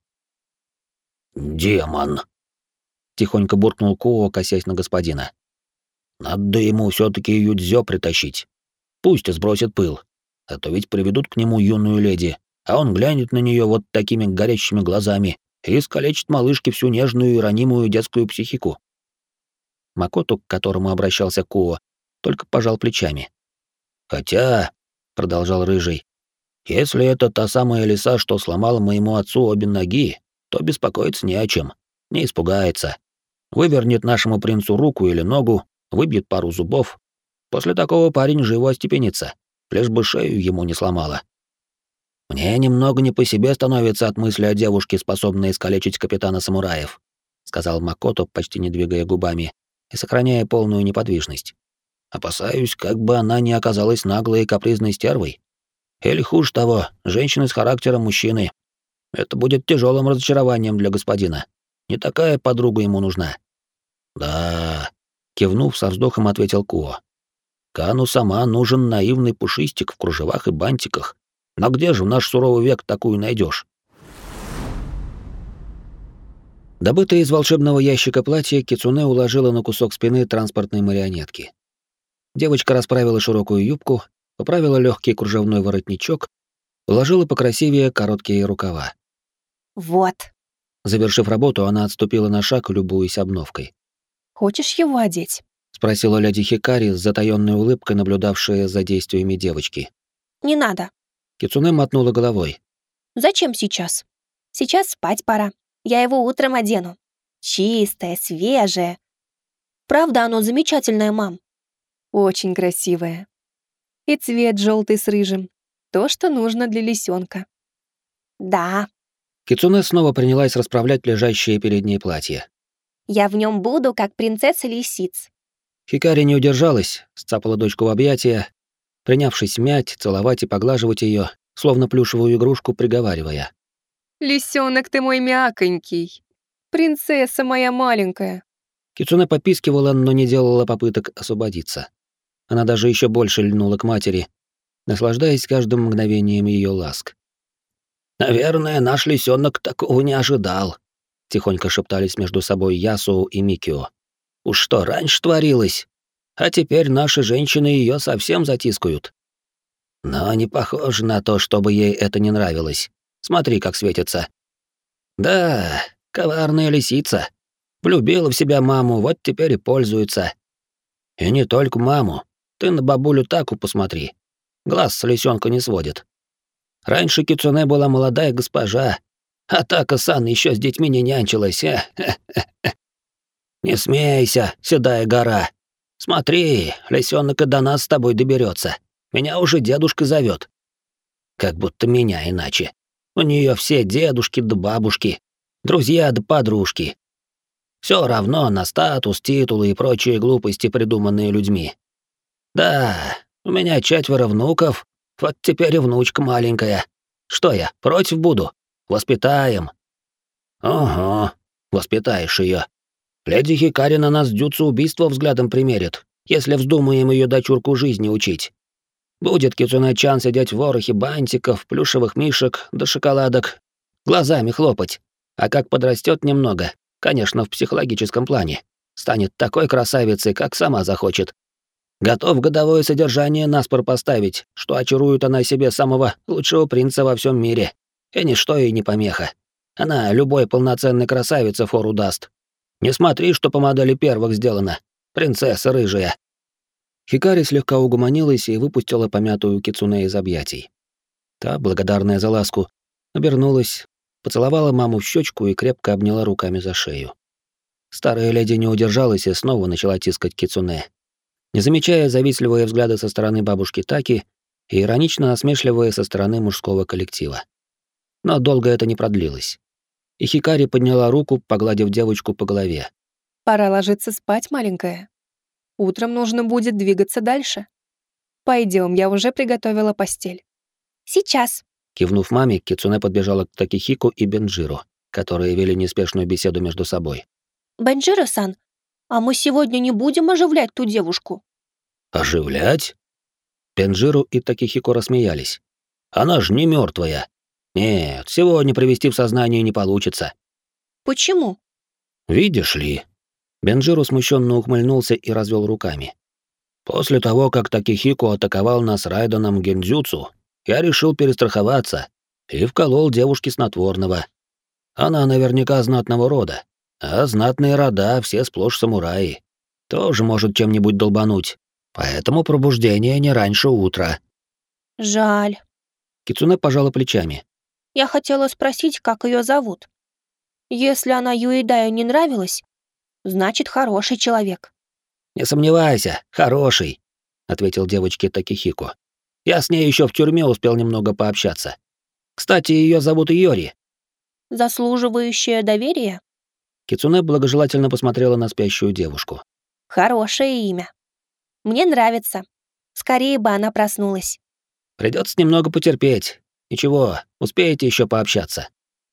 «Демон!» — тихонько буркнул Куо, косясь на господина. «Надо ему все таки юдзё притащить. Пусть сбросит пыл, а то ведь приведут к нему юную леди, а он глянет на нее вот такими горящими глазами и искалечит малышке всю нежную и ранимую детскую психику». Макото, к которому обращался Куо, только пожал плечами. «Хотя», — продолжал Рыжий, — «если это та самая лиса, что сломала моему отцу обе ноги, то беспокоиться не о чем, не испугается. Вывернет нашему принцу руку или ногу, выбьет пару зубов. После такого парень живо остепенится, лишь бы шею ему не сломала. Мне немного не по себе становится от мысли о девушке, способной искалечить капитана самураев», — сказал Макото, почти не двигая губами и сохраняя полную неподвижность. «Опасаюсь, как бы она не оказалась наглой и капризной стервой. Или хуже того, женщиной с характером мужчины. Это будет тяжелым разочарованием для господина. Не такая подруга ему нужна». «Да», — кивнув, со вздохом ответил Куо. «Кану сама нужен наивный пушистик в кружевах и бантиках. Но где же в наш суровый век такую найдешь? Добытое из волшебного ящика платье Кицуне уложила на кусок спины транспортной марионетки. Девочка расправила широкую юбку, поправила легкий кружевной воротничок, уложила покрасивее короткие рукава. «Вот». Завершив работу, она отступила на шаг, любуясь обновкой. «Хочешь его одеть?» — спросила леди Хикари с затаённой улыбкой, наблюдавшая за действиями девочки. «Не надо». Кицуне мотнула головой. «Зачем сейчас? Сейчас спать пора. Я его утром одену. Чистое, свежее. Правда, оно замечательное, мам?» «Очень красивое. И цвет желтый с рыжим. То, что нужно для лисенка». «Да». Кицуне снова принялась расправлять лежащее перед ней платье. «Я в нем буду, как принцесса лисиц». Хикари не удержалась, сцапала дочку в объятия, принявшись мять, целовать и поглаживать ее, словно плюшевую игрушку, приговаривая. «Лисенок ты мой мяконький. Принцесса моя маленькая». Кицуне попискивала, но не делала попыток освободиться. Она даже еще больше льнула к матери, наслаждаясь каждым мгновением ее ласк. «Наверное, наш лисенок такого не ожидал», — тихонько шептались между собой Ясуу и Микио. «Уж что раньше творилось? А теперь наши женщины ее совсем затискают. Но не похоже на то, чтобы ей это не нравилось. Смотри, как светится. Да, коварная лисица. Влюбила в себя маму, вот теперь и пользуется. И не только маму. Ты на бабулю Таку посмотри. глаз с лисенка не сводит. Раньше Кицуне была молодая госпожа, а Така-сан еще с детьми не нянчилась. А? Не смейся, седая гора. Смотри, лисенок и до нас с тобой доберется. Меня уже дедушка зовет. Как будто меня иначе. У нее все дедушки да бабушки, друзья да подружки. Все равно на статус, титулы и прочие глупости, придуманные людьми. Да, у меня четверо внуков, вот теперь и внучка маленькая. Что я, против буду? Воспитаем. Ага, воспитаешь ее. Леди Хикари на нас дзюцу убийство взглядом примерит, если вздумаем ее дочурку жизни учить. Будет Кицуне-чан сидеть в ворохе бантиков, плюшевых мишек да шоколадок, глазами хлопать. А как подрастет немного, конечно, в психологическом плане, станет такой красавицей, как сама захочет. Готов годовое содержание наспор поставить, что очарует она себе самого лучшего принца во всем мире. И ничто ей не помеха. Она любой полноценной красавице фору даст. Не смотри, что по модели первых сделано. Принцесса рыжая. Хикари слегка угомонилась и выпустила помятую Кицуне из объятий. Та, благодарная за ласку, обернулась, поцеловала маму в щечку и крепко обняла руками за шею. Старая леди не удержалась и снова начала тискать Кицуне, не замечая завистливые взгляды со стороны бабушки Таки и иронично насмешливые со стороны мужского коллектива. Но долго это не продлилось. И Хикари подняла руку, погладив девочку по голове. «Пора ложиться спать, маленькая. Утром нужно будет двигаться дальше. Пойдем, я уже приготовила постель». «Сейчас». Кивнув маме, Кицуне подбежала к Такихико и Бенджиро, которые вели неспешную беседу между собой. «Бенджиро-сан, а мы сегодня не будем оживлять ту девушку?» «Оживлять?» Бенджиро и Такихико рассмеялись. «Она же не мертвая. Нет, сегодня привести в сознание не получится». «Почему?» «Видишь ли...» Бенджиро смущенно ухмыльнулся и развел руками. «После того, как Такихико атаковал нас райденом гендзюцу, я решил перестраховаться и вколол девушке снотворного. Она наверняка знатного рода, а знатные рода все сплошь самураи. Тоже может чем-нибудь долбануть, поэтому пробуждение не раньше утра». «Жаль». Кицуне пожала плечами. «Я хотела спросить, как ее зовут. Если она Юэдаю не нравилась, значит, хороший человек». «Не сомневайся, хороший», — ответил девочке Такихико. «Я с ней еще в тюрьме успел немного пообщаться. Кстати, ее зовут Йори». «Заслуживающая доверия?» Кицуне благожелательно посмотрела на спящую девушку. «Хорошее имя. Мне нравится. Скорее бы она проснулась». «Придется немного потерпеть. Ничего, успеете еще пообщаться».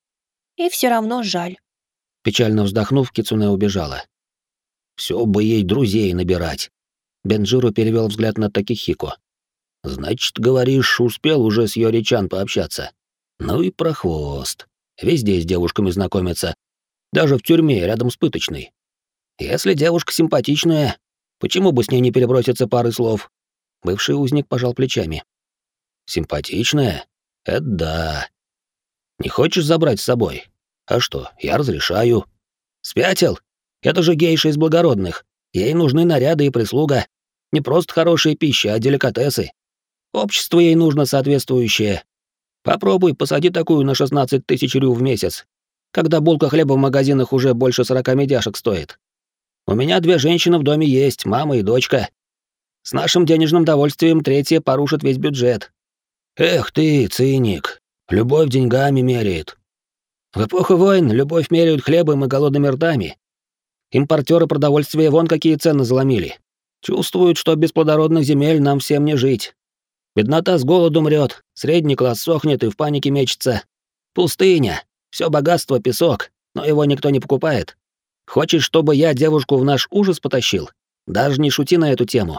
«И все равно жаль». Печально вздохнув, Кицуне убежала. Все бы ей друзей набирать. Бенджиро перевел взгляд на Такихико. «Значит, говоришь, успел уже с Йори-чан пообщаться? Ну и прохвост. Везде с девушками знакомится. Даже в тюрьме, рядом с пыточной. Если девушка симпатичная, почему бы с ней не переброситься парой слов?» Бывший узник пожал плечами. «Симпатичная? Это да. Не хочешь забрать с собой? А что, я разрешаю. Спятил? Это же гейша из благородных. Ей нужны наряды и прислуга. Не просто хорошая пища, а деликатесы. Общество ей нужно соответствующее. Попробуй, посади такую на шестнадцать тысяч рю в месяц, когда булка хлеба в магазинах уже больше сорока медяшек стоит. У меня две женщины в доме есть, мама и дочка. С нашим денежным довольствием третья порушит весь бюджет. Эх ты, циник, любовь деньгами меряет. В эпоху войн любовь меряют хлебом и голодными ртами. Импортеры продовольствия вон какие цены заломили. Чувствуют, что без плодородных земель нам всем не жить. Беднота с голоду мрет, средний класс сохнет и в панике мечется. Пустыня, все богатство — песок, но его никто не покупает. Хочешь, чтобы я девушку в наш ужас потащил? Даже не шути на эту тему».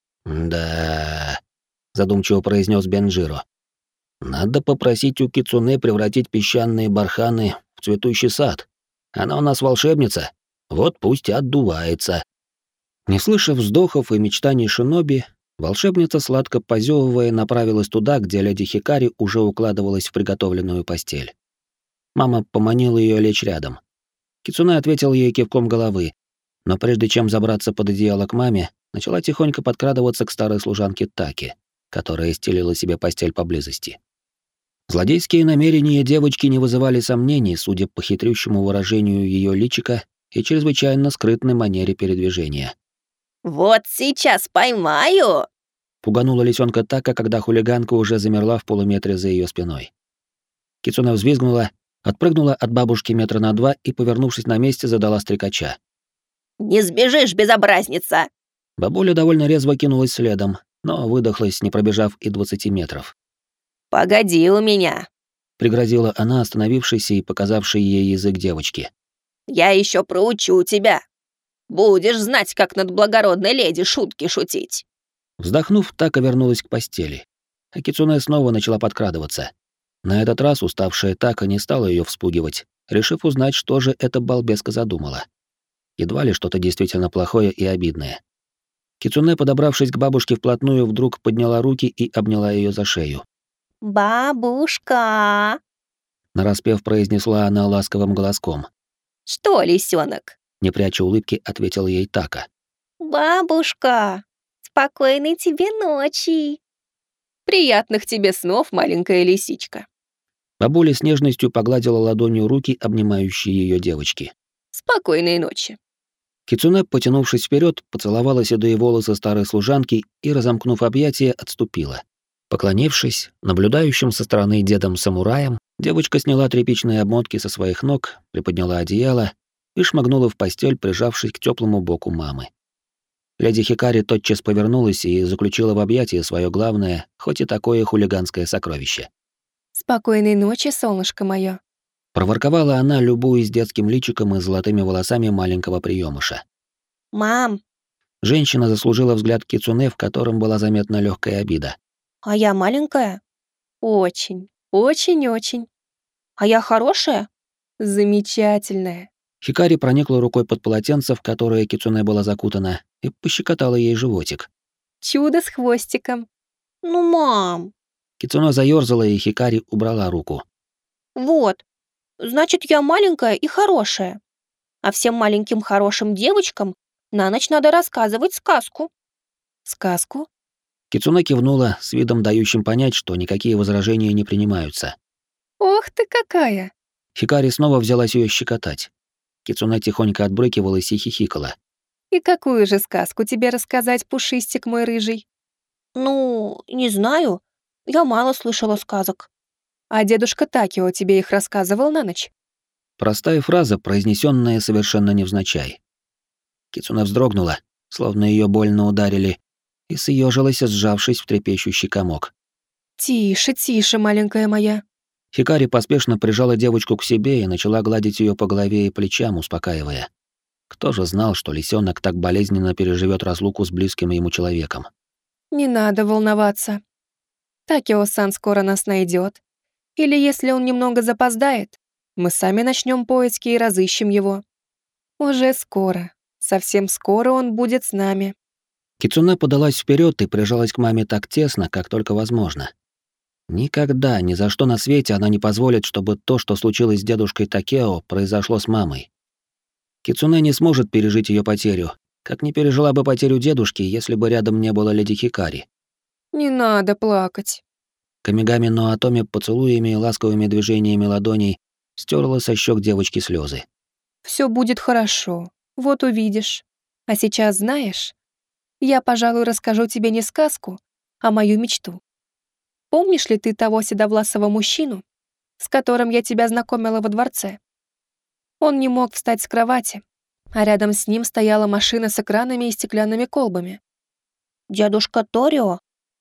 «Да», — задумчиво произнес Бенджиро. «Надо попросить у Кицуне превратить песчаные барханы в цветущий сад. Она у нас волшебница, вот пусть и отдувается». Не слыша вздохов и мечтаний шиноби, волшебница, сладко позевывая, направилась туда, где леди Хикари уже укладывалась в приготовленную постель. Мама поманила ее лечь рядом. Кицуне ответил ей кивком головы, но прежде чем забраться под одеяло к маме, начала тихонько подкрадываться к старой служанке Таки. которая стелила себе постель поблизости. Злодейские намерения девочки не вызывали сомнений, судя по хитрющему выражению ее личика и чрезвычайно скрытной манере передвижения. «Вот сейчас поймаю!» Пуганула лисенка Така, когда хулиганка уже замерла в полуметре за ее спиной. Кицуне взвизгнула, отпрыгнула от бабушки метра на два и, повернувшись на месте, задала стрекача. «Не сбежишь, безобразница!» Бабуля довольно резво кинулась следом, но выдохлась, не пробежав и двадцати метров. «Погоди у меня!» — пригрозила она, остановившейся и показавшей ей язык девочки. «Я еще проучу тебя! Будешь знать, как над благородной леди шутки шутить!» Вздохнув, Така вернулась к постели. А Кицуне снова начала подкрадываться. На этот раз уставшая Така не стала ее вспугивать, решив узнать, что же эта балбеска задумала. Едва ли что-то действительно плохое и обидное. Кицуне, подобравшись к бабушке вплотную, вдруг подняла руки и обняла ее за шею. «Бабушка!» — нараспев произнесла она ласковым голоском. «Что, лисенок?» — не пряча улыбки, ответил ей Така. «Бабушка! Спокойной тебе ночи!» «Приятных тебе снов, маленькая лисичка!» Бабуля с нежностью погладила ладонью руки, обнимающие ее девочки. «Спокойной ночи!» Кицуне, потянувшись вперед, поцеловала седые волосы старой служанки и, разомкнув объятия, отступила. Поклонившись наблюдающим со стороны дедом-самураем, девочка сняла тряпичные обмотки со своих ног, приподняла одеяло и шмыгнула в постель, прижавшись к теплому боку мамы. Леди Хикари тотчас повернулась и заключила в объятия свое главное, хоть и такое хулиганское сокровище. «Спокойной ночи, солнышко мое!» Проворковала она, любуясь детским личиком и золотыми волосами маленького приемыша. «Мам!» Женщина заслужила взгляд Кицуне, в котором была заметна легкая обида. «А я маленькая?» «Очень, очень-очень. А я хорошая?» «Замечательная». Хикари проникла рукой под полотенце, в которое Кицуне была закутана, и пощекотала ей животик. «Чудо с хвостиком». «Ну, мам!» Кицуне заёрзала, и Хикари убрала руку. «Вот, значит, я маленькая и хорошая. А всем маленьким хорошим девочкам на ночь надо рассказывать сказку». «Сказку?» Кицуне кивнула, с видом дающим понять, что никакие возражения не принимаются. «Ох ты какая!» Хикари снова взялась ее щекотать. Кицуне тихонько отбрыкивалась и хихикала. «И какую же сказку тебе рассказать, пушистик мой рыжий?» «Ну, не знаю. Я мало слышала сказок». «А дедушка Такио тебе их рассказывал на ночь?» Простая фраза, произнесенная совершенно невзначай. Кицуне вздрогнула, словно ее больно ударили, и съежилась, сжавшись в трепещущий комок. «Тише, тише, маленькая моя». Хикари поспешно прижала девочку к себе и начала гладить ее по голове и плечам, успокаивая. Кто же знал, что лисенок так болезненно переживет разлуку с близким ему человеком? «Не надо волноваться. Такио-сан скоро нас найдет. Или если он немного запоздает, мы сами начнем поиски и разыщем его. Уже скоро, совсем скоро он будет с нами». Кицуне подалась вперед и прижалась к маме так тесно, как только возможно. Никогда, ни за что на свете она не позволит, чтобы то, что случилось с дедушкой Такео, произошло с мамой. Кицуне не сможет пережить ее потерю, как не пережила бы потерю дедушки, если бы рядом не было леди Хикари. «Не надо плакать». Камигами Ноотоми поцелуями и ласковыми движениями ладоней стерла со щек девочки слезы. «Все будет хорошо, вот увидишь. А сейчас знаешь, я, пожалуй, расскажу тебе не сказку, а мою мечту. Помнишь ли ты того седовласого мужчину, с которым я тебя знакомила во дворце? Он не мог встать с кровати, а рядом с ним стояла машина с экранами и стеклянными колбами. Дедушка Торио?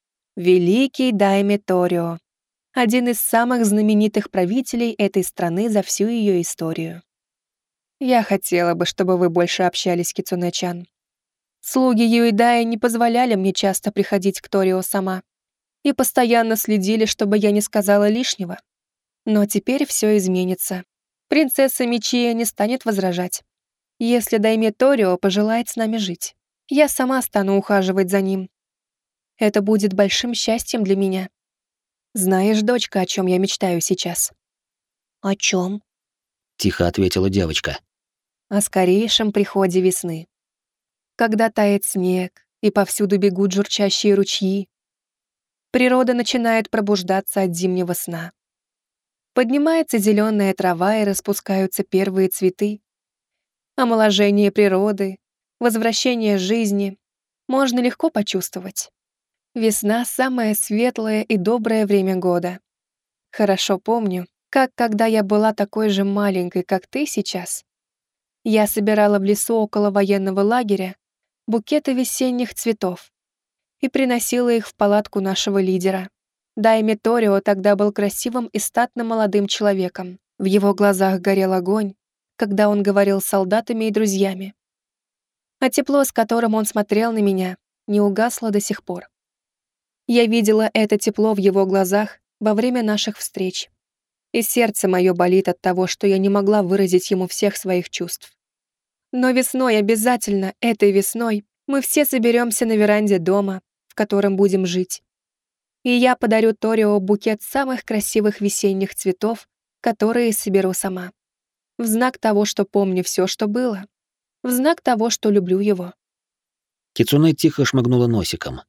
Великий Дайме Торио. Один из самых знаменитых правителей этой страны за всю ее историю. Я хотела бы, чтобы вы больше общались, Кицуне-чан. Слуги Юэдая не позволяли мне часто приходить к Торио сама и постоянно следили, чтобы я не сказала лишнего. Но теперь все изменится. Принцесса Мичия не станет возражать. Если Дайме Торио пожелает с нами жить, я сама стану ухаживать за ним. Это будет большим счастьем для меня. Знаешь, дочка, о чем я мечтаю сейчас? О чем? Тихо ответила девочка. О скорейшем приходе весны. Когда тает снег, и повсюду бегут журчащие ручьи, Природа начинает пробуждаться от зимнего сна. Поднимается зеленая трава и распускаются первые цветы. Омоложение природы, возвращение жизни можно легко почувствовать. Весна — самое светлое и доброе время года. Хорошо помню, как когда я была такой же маленькой, как ты сейчас, я собирала в лесу около военного лагеря букеты весенних цветов и приносила их в палатку нашего лидера. Дайме Торио тогда был красивым и статным молодым человеком. В его глазах горел огонь, когда он говорил с солдатами и друзьями. А тепло, с которым он смотрел на меня, не угасло до сих пор. Я видела это тепло в его глазах во время наших встреч. И сердце мое болит от того, что я не могла выразить ему всех своих чувств. Но весной, обязательно, этой весной, мы все соберемся на веранде дома, в котором будем жить. И я подарю Торио букет самых красивых весенних цветов, которые соберу сама. В знак того, что помню все, что было. В знак того, что люблю его. Кицуне тихо шмыгнула носиком.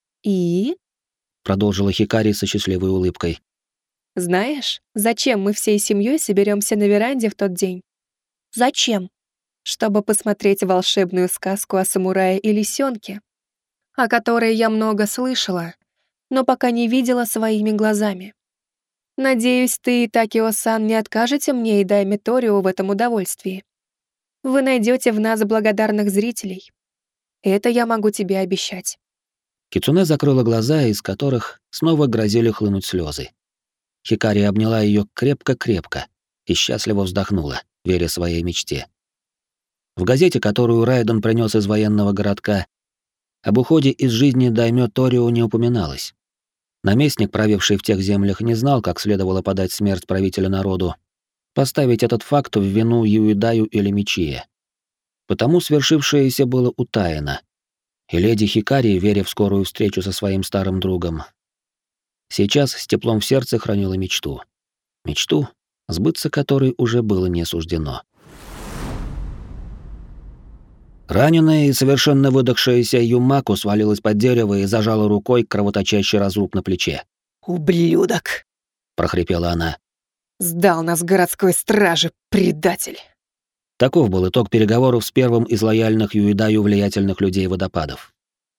И? Продолжила Хикари со счастливой улыбкой. Знаешь, зачем мы всей семьей соберемся на веранде в тот день? Зачем? Чтобы посмотреть волшебную сказку о самурае и лисенке, о которой я много слышала, но пока не видела своими глазами. Надеюсь, ты и Такио-сан не откажете мне и Дайме Торио в этом удовольствии. Вы найдете в нас благодарных зрителей. Это я могу тебе обещать. Кицуне закрыла глаза, из которых снова грозили хлынуть слезы. Хикари обняла ее крепко-крепко и счастливо вздохнула, веря своей мечте. В газете, которую Райден принес из военного городка, об уходе из жизни даймё Торио не упоминалось. Наместник, правивший в тех землях, не знал, как следовало подать смерть правителя народу, поставить этот факт в вину Юидаю или Мичие. Потому свершившееся было утаено, и леди Хикари, веря в скорую встречу со своим старым другом, сейчас с теплом в сердце хранила мечту. Мечту, сбыться которой уже было не суждено. Раненая и совершенно выдохшаяся Юмако свалилась под дерево и зажала рукой кровоточащий разруб на плече. «Ублюдок!» — прохрипела она. «Сдал нас городской стражи, предатель!» Таков был итог переговоров с первым из лояльных Юидаю влиятельных людей водопадов.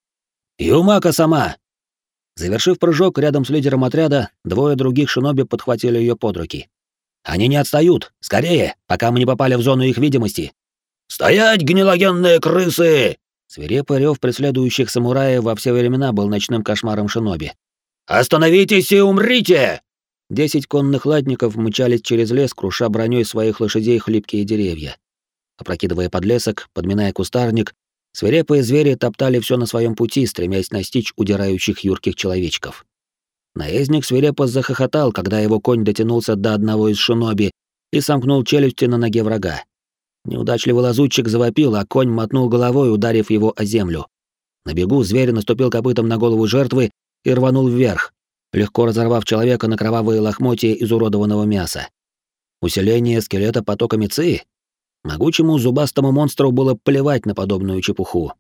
«Юмако сама!» Завершив прыжок рядом с лидером отряда, двое других шиноби подхватили ее под руки. «Они не отстают! Скорее, пока мы не попали в зону их видимости!» «Стоять, гнилогенные крысы!» Свирепый рёв преследующих самураев во все времена был ночным кошмаром шиноби. «Остановитесь и умрите!» Десять конных латников мчались через лес, круша бронёй своих лошадей хлипкие деревья. Опрокидывая подлесок, подминая кустарник, свирепые звери топтали всё на своём пути, стремясь настичь удирающих юрких человечков. Наездник свирепо захохотал, когда его конь дотянулся до одного из шиноби и сомкнул челюсти на ноге врага. Неудачливый лазутчик завопил, а конь мотнул головой, ударив его о землю. На бегу зверь наступил копытом на голову жертвы и рванул вверх, легко разорвав человека на кровавые лохмотья изуродованного мяса. Усиление скелета потоками ци? Могучему зубастому монстру было плевать на подобную чепуху.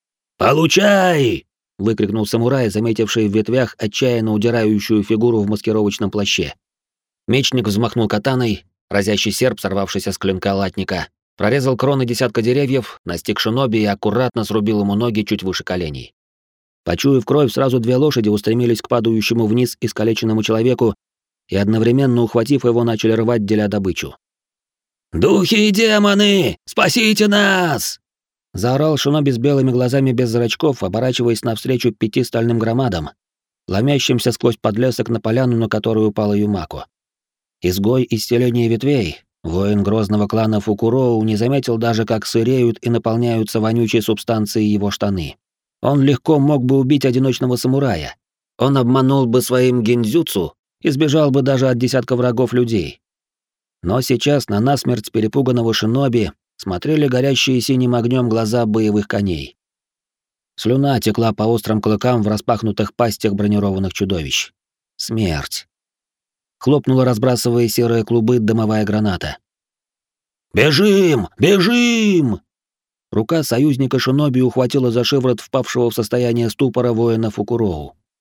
«Получай!» — выкрикнул самурай, заметивший в ветвях отчаянно удирающую фигуру в маскировочном плаще. Мечник взмахнул катаной, разящий серп, сорвавшийся с клинка латника, прорезал кроны десятка деревьев, настиг шиноби и аккуратно срубил ему ноги чуть выше коленей. Почуяв кровь, сразу две лошади устремились к падающему вниз искалеченному человеку и, одновременно ухватив его, начали рвать, деля добычу. «Духи и демоны! Спасите нас!» Заорал шиноби с белыми глазами без зрачков, оборачиваясь навстречу пяти стальным громадам, ломящимся сквозь подлесок на поляну, на которую упала Юмако. Изгой из селения ветвей, воин грозного клана Фукуроу, не заметил даже, как сыреют и наполняются вонючей субстанцией его штаны. Он легко мог бы убить одиночного самурая. Он обманул бы своим гиндзюцу и сбежал бы даже от десятка врагов людей. Но сейчас на насмерть перепуганного шиноби смотрели горящие синим огнем глаза боевых коней. Слюна текла по острым клыкам в распахнутых пастях бронированных чудовищ. Смерть. Хлопнула, разбрасывая серые клубы, дымовая граната. «Бежим! Бежим!» Рука союзника шиноби ухватила за шиворот впавшего в состояние ступора воина Фукуроу.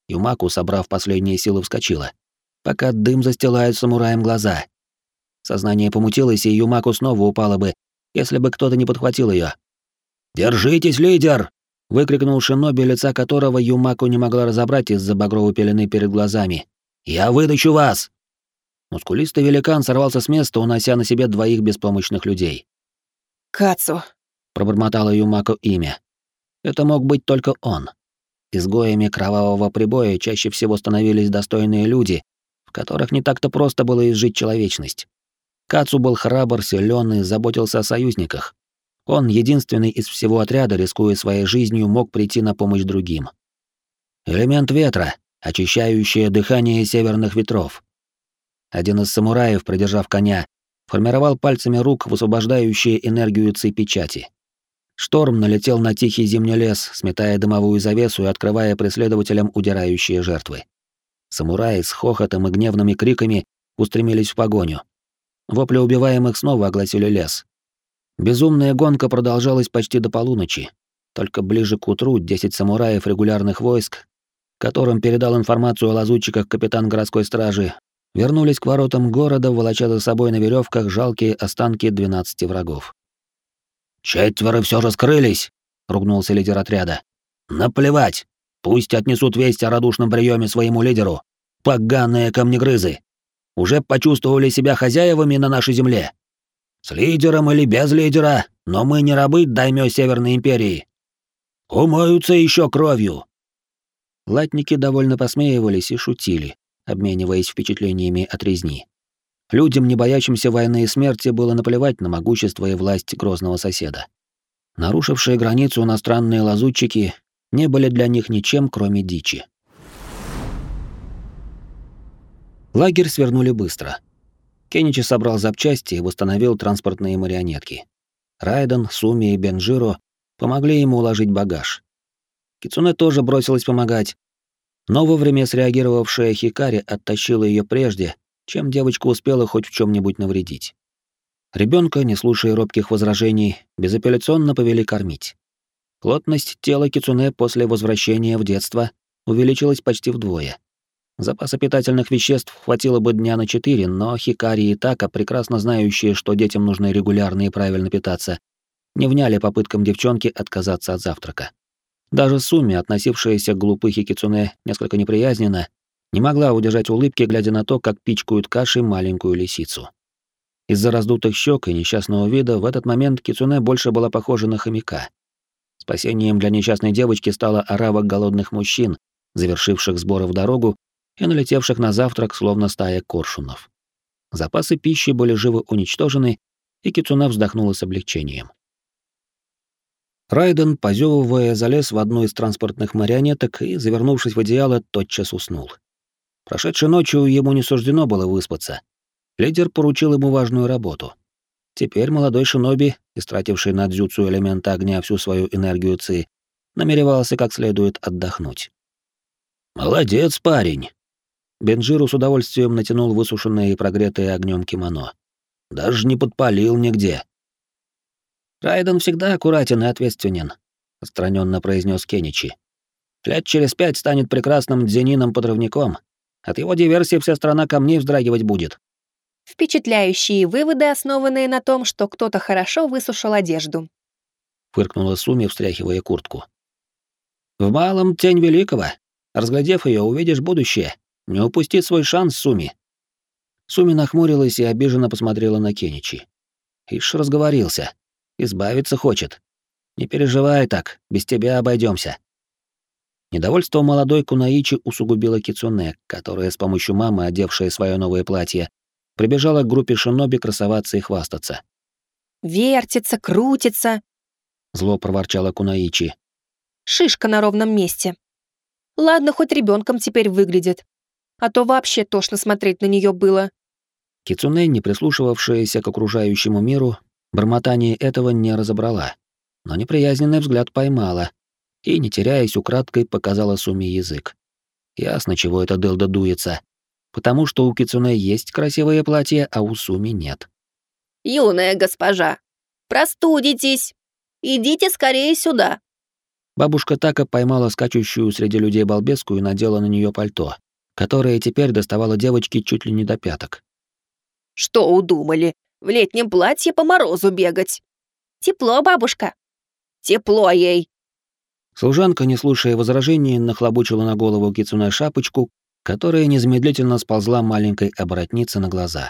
Юмаку, собрав последние силы, вскочила, пока дым застилает самураям глаза. Сознание помутилось, и Юмаку снова упала бы, если бы кто-то не подхватил ее. «Держитесь, лидер!» — выкрикнул шиноби, лица которого Юмаку не могла разобрать из-за багровой пелены перед глазами. «Я вытащу вас!» Мускулистый великан сорвался с места, унося на себе двоих беспомощных людей. Кацу. Пробормотала Юмако имя. Это мог быть только он. Изгоями кровавого прибоя чаще всего становились достойные люди, в которых не так-то просто было изжить человечность. Кацу был храбр, силён и заботился о союзниках. Он, единственный из всего отряда, рискуя своей жизнью, мог прийти на помощь другим. Элемент ветра, очищающее дыхание северных ветров. Один из самураев, придержав коня, формировал пальцами рук высвобождающие энергию ци-печати. Шторм налетел на тихий зимний лес, сметая дымовую завесу и открывая преследователям удирающие жертвы. Самураи с хохотом и гневными криками устремились в погоню. Вопли убиваемых снова огласили лес. Безумная гонка продолжалась почти до полуночи. Только ближе к утру десять самураев регулярных войск, которым передал информацию о лазутчиках капитан городской стражи, вернулись к воротам города, волоча за собой на веревках жалкие останки двенадцати врагов. «Четверо все же скрылись!» — ругнулся лидер отряда. «Наплевать! Пусть отнесут весть о радушном приеме своему лидеру. Поганые камнегрызы! Уже почувствовали себя хозяевами на нашей земле? С лидером или без лидера, но мы не рабы даймё Северной Империи. Умоются еще кровью!» Латники довольно посмеивались и шутили, обмениваясь впечатлениями от резни. Людям, не боящимся войны и смерти, было наплевать на могущество и власть грозного соседа. Нарушившие границу иностранные лазутчики не были для них ничем, кроме дичи. Лагерь свернули быстро. Кеничи собрал запчасти и восстановил транспортные марионетки. Райден, Суми и Бенджиро помогли ему уложить багаж. Кицуне тоже бросилась помогать, но вовремя среагировавшая Хикари оттащила ее прежде, чем девочка успела хоть в чем-нибудь навредить. Ребенка, не слушая робких возражений, безапелляционно повели кормить. Плотность тела Кицуне после возвращения в детство увеличилась почти вдвое. Запаса питательных веществ хватило бы дня на четыре, но Хикари и Така, прекрасно знающие, что детям нужно регулярно и правильно питаться, не вняли попыткам девчонки отказаться от завтрака. Даже Суми, относившаяся к глупыхе Кицуне несколько неприязненно, не могла удержать улыбки, глядя на то, как пичкают кашей маленькую лисицу. Из-за раздутых щек и несчастного вида в этот момент Кицуне больше была похожа на хомяка. Спасением для несчастной девочки стала орава голодных мужчин, завершивших сборы в дорогу и налетевших на завтрак, словно стая коршунов. Запасы пищи были живо уничтожены, и Кицуне вздохнула с облегчением. Райден, позёвывая, залез в одну из транспортных марионеток и, завернувшись в одеяло, тотчас уснул. Прошедшей ночью ему не суждено было выспаться. Лидер поручил ему важную работу. Теперь молодой шиноби, истративший на дзюцу элемента огня всю свою энергию ци, намеревался как следует отдохнуть. «Молодец, парень!» Бенджиру с удовольствием натянул высушенное и прогретое огнем кимоно. «Даже не подпалил нигде». «Райден всегда аккуратен и ответственен», — отстраненно произнес Кеничи. «Лет через пять станет прекрасным дзенином-подрывником. От его диверсии вся страна камней вздрагивать будет». Впечатляющие выводы, основанные на том, что кто-то хорошо высушил одежду. Фыркнула Суми, встряхивая куртку. «В малом тень великого. Разглядев ее, увидишь будущее. Не упусти свой шанс, Суми». Суми нахмурилась и обиженно посмотрела на Кеничи. Ишь разговорился. Избавиться хочет. Не переживай так, без тебя обойдемся. Недовольство молодой Кунаичи усугубило Кицуне, которая с помощью мамы, одевшая свое новое платье, прибежала к группе шиноби красоваться и хвастаться. «Вертится, крутится», — зло проворчала Кунаичи. «Шишка на ровном месте. Ладно, хоть ребенком теперь выглядит. А то вообще тошно смотреть на нее было». Кицуне, не прислушивавшаяся к окружающему миру, бормотание этого не разобрала, но неприязненный взгляд поймала и, не теряясь, украдкой показала Суми язык. Ясно, чего это дылда дуется. Потому что у Кицуне есть красивое платье, а у Суми нет. «Юная госпожа, простудитесь. Идите скорее сюда». Бабушка Така поймала скачущую среди людей балбеску и надела на нее пальто, которое теперь доставало девочке чуть ли не до пяток. Что удумали? В летнем платье по морозу бегать. Тепло, бабушка. Тепло ей. Служанка, не слушая возражений, нахлобучила на голову кицуне шапочку, которая незамедлительно сползла маленькой оборотнице на глаза.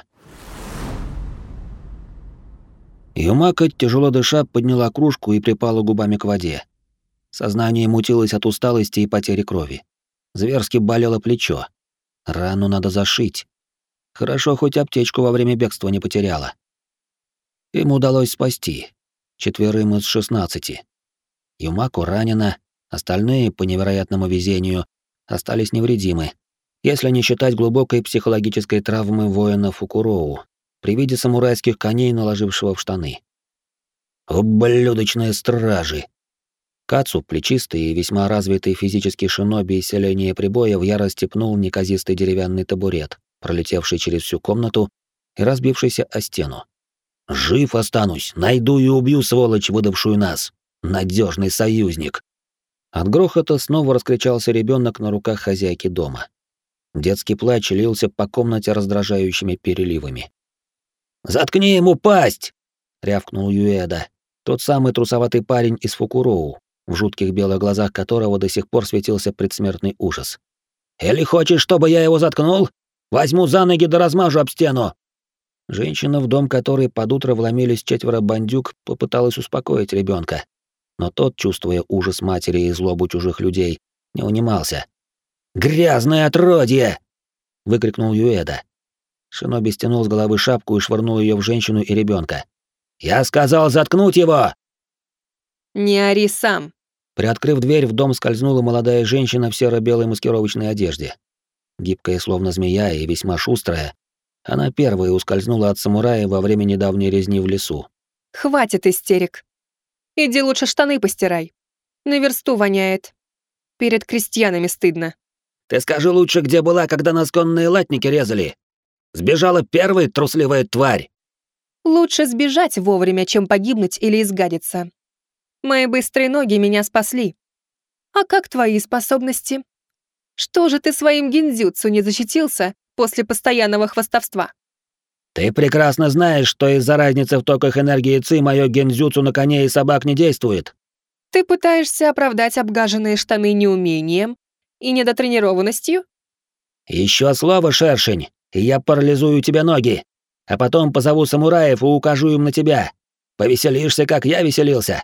Юмака, тяжело дыша, подняла кружку и припала губами к воде. Сознание мутилось от усталости и потери крови. Зверски болело плечо. Рану надо зашить. Хорошо, хоть аптечку во время бегства не потеряла. Им удалось спасти. Четверым из шестнадцати. Юмаку ранена, остальные, по невероятному везению, остались невредимы, если не считать глубокой психологической травмы воина Фукуроу при виде самурайских коней, наложившего в штаны. Ублюдочные стражи! Кацу, плечистый и весьма развитый физический шиноби из селения Прибоя, в ярости пнул неказистый деревянный табурет, пролетевший через всю комнату и разбившийся о стену. «Жив останусь, найду и убью сволочь, выдавшую нас! Надежный союзник!» От грохота снова раскричался ребенок на руках хозяйки дома. Детский плач лился по комнате раздражающими переливами. «Заткни ему пасть!» — рявкнул Юэда, тот самый трусоватый парень из Фукуроу, в жутких белых глазах которого до сих пор светился предсмертный ужас. «Или хочешь, чтобы я его заткнул? Возьму за ноги да размажу об стену!» Женщина, в дом которой под утро вломились четверо бандюк, попыталась успокоить ребенка, но тот, чувствуя ужас матери и злобу чужих людей, не унимался. «Грязное отродье!» — выкрикнул Юэда. Шиноби стянул с головы шапку и швырнул ее в женщину и ребенка. «Я сказал заткнуть его!» «Не ори сам!» Приоткрыв дверь, в дом скользнула молодая женщина в серо-белой маскировочной одежде. Гибкая, словно змея, и весьма шустрая, она первая ускользнула от самурая во время недавней резни в лесу. «Хватит истерик. Иди лучше штаны постирай. На версту воняет. Перед крестьянами стыдно». «Ты скажи лучше, где была, когда нас конные латники резали? Сбежала первая трусливая тварь!» «Лучше сбежать вовремя, чем погибнуть или изгадиться. Мои быстрые ноги меня спасли. А как твои способности? Что же ты своим гиндзюцу не защитился после постоянного хвастовства?» «Ты прекрасно знаешь, что из-за разницы в токах энергии ци моё гензюцу на коне и собак не действует». «Ты пытаешься оправдать обгаженные штаны неумением и недотренированностью?» «Ещё слово, шершень, и я парализую тебе ноги, а потом позову самураев и укажу им на тебя. Повеселишься, как я веселился».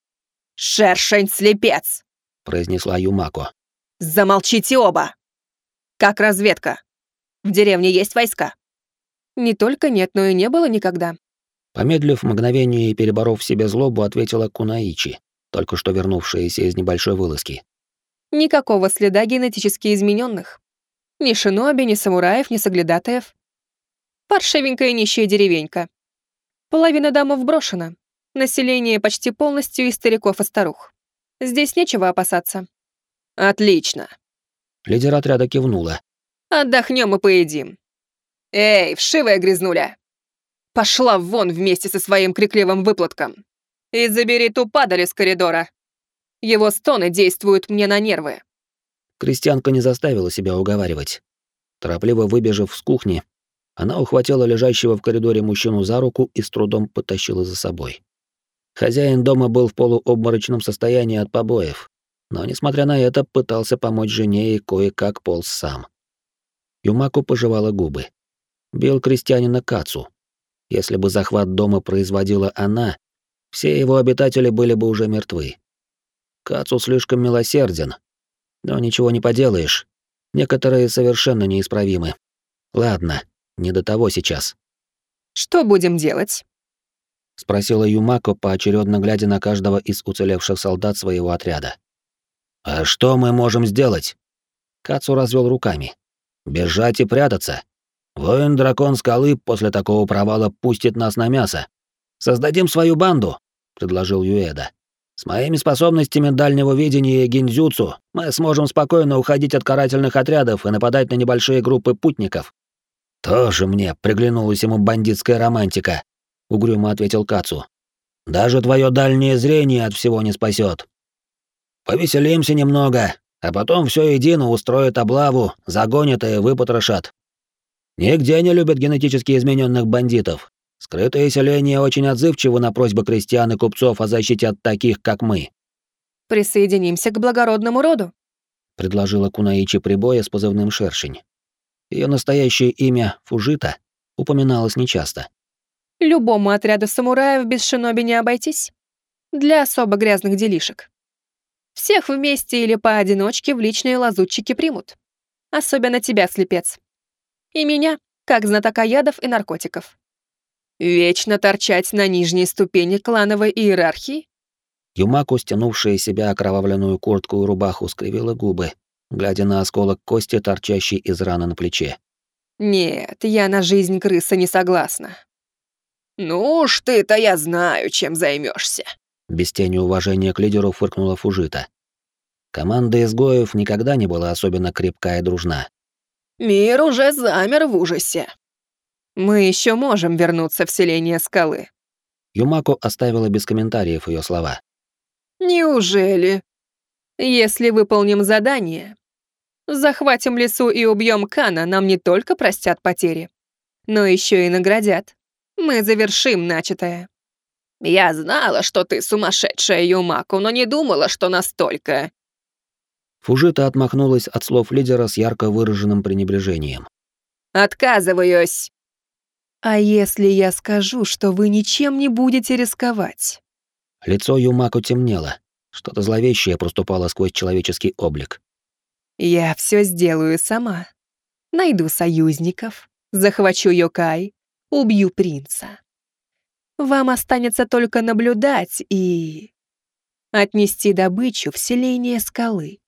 «Шершень-слепец!» — произнесла Юмако. «Замолчите оба! Как разведка? В деревне есть войска?» «Не только нет, но и не было никогда». Помедлив мгновение и переборов в себе злобу, ответила Кунаичи, только что вернувшаяся из небольшой вылазки. «Никакого следа генетически измененных. Ни шиноби, ни самураев, ни соглядатаев. Паршивенькая нищая деревенька. Половина домов брошена. Население почти полностью из стариков и старух. Здесь нечего опасаться». «Отлично». Лидер отряда кивнула. «Отдохнем и поедим. Эй, вшивая грязнуля! Пошла вон вместе со своим крикливым выплатком и забери ту падаль из коридора. Его стоны действуют мне на нервы». Крестьянка не заставила себя уговаривать. Торопливо выбежав с кухни, она ухватила лежащего в коридоре мужчину за руку и с трудом потащила за собой. Хозяин дома был в полуобморочном состоянии от побоев, но, несмотря на это, пытался помочь жене и кое-как полз сам. Юмаку пожевала губы. Бил крестьянина Кацу. Если бы захват дома производила она, все его обитатели были бы уже мертвы. Кацу слишком милосерден. Но ничего не поделаешь. Некоторые совершенно неисправимы. Ладно, не до того сейчас. «Что будем делать?» — спросила Юмако, поочередно глядя на каждого из уцелевших солдат своего отряда. «А что мы можем сделать?» Кацу развел руками. «Бежать и прятаться. Воин-дракон скалы после такого провала пустит нас на мясо. Создадим свою банду», — предложил Юэда. «С моими способностями дальнего видения и гинзюцу мы сможем спокойно уходить от карательных отрядов и нападать на небольшие группы путников». «Тоже мне приглянулась ему бандитская романтика», — угрюмо ответил Кацу. «Даже твое дальнее зрение от всего не спасет. Повеселимся немного, а потом все едино устроят облаву, загонят и выпотрошат. Нигде не любят генетически измененных бандитов. Скрытые селения очень отзывчивы на просьбы крестьян и купцов о защите от таких, как мы. Присоединимся к благородному роду, Предложила Кунаичи Прибоя с позывным «Шершень». Ее настоящее имя Фужита упоминалось нечасто. Любому отряду самураев без шиноби не обойтись. Для особо грязных делишек. Всех вместе или поодиночке в личные лазутчики примут. Особенно тебя, слепец. И меня, как знатока ядов и наркотиков. Вечно торчать на нижней ступени клановой иерархии? Юмако, стянувшая из себя окровавленную куртку и рубаху, скривила губы, глядя на осколок кости, торчащий из раны на плече. Нет, я на жизнь крысы не согласна. Ну уж ты-то я знаю, чем займешься. Без тени уважения к лидеру фыркнула Фужита. Команда изгоев никогда не была особенно крепка и дружна. Мир уже замер в ужасе. Мы еще можем вернуться в селение Скалы. Юмако оставила без комментариев ее слова. Неужели? Если выполним задание, захватим лесу и убьем Кана, нам не только простят потери, но еще и наградят. Мы завершим начатое. Я знала, что ты сумасшедшая, Юмако, но не думала, что настолько. Фужита отмахнулась от слов лидера с ярко выраженным пренебрежением. Отказываюсь. А если я скажу, что вы ничем не будете рисковать? Лицо Юмако темнело, что-то зловещее проступало сквозь человеческий облик. Я все сделаю сама. Найду союзников, захвачу Йокай, убью принца. Вам останется только наблюдать и... отнести добычу в селение Скалы.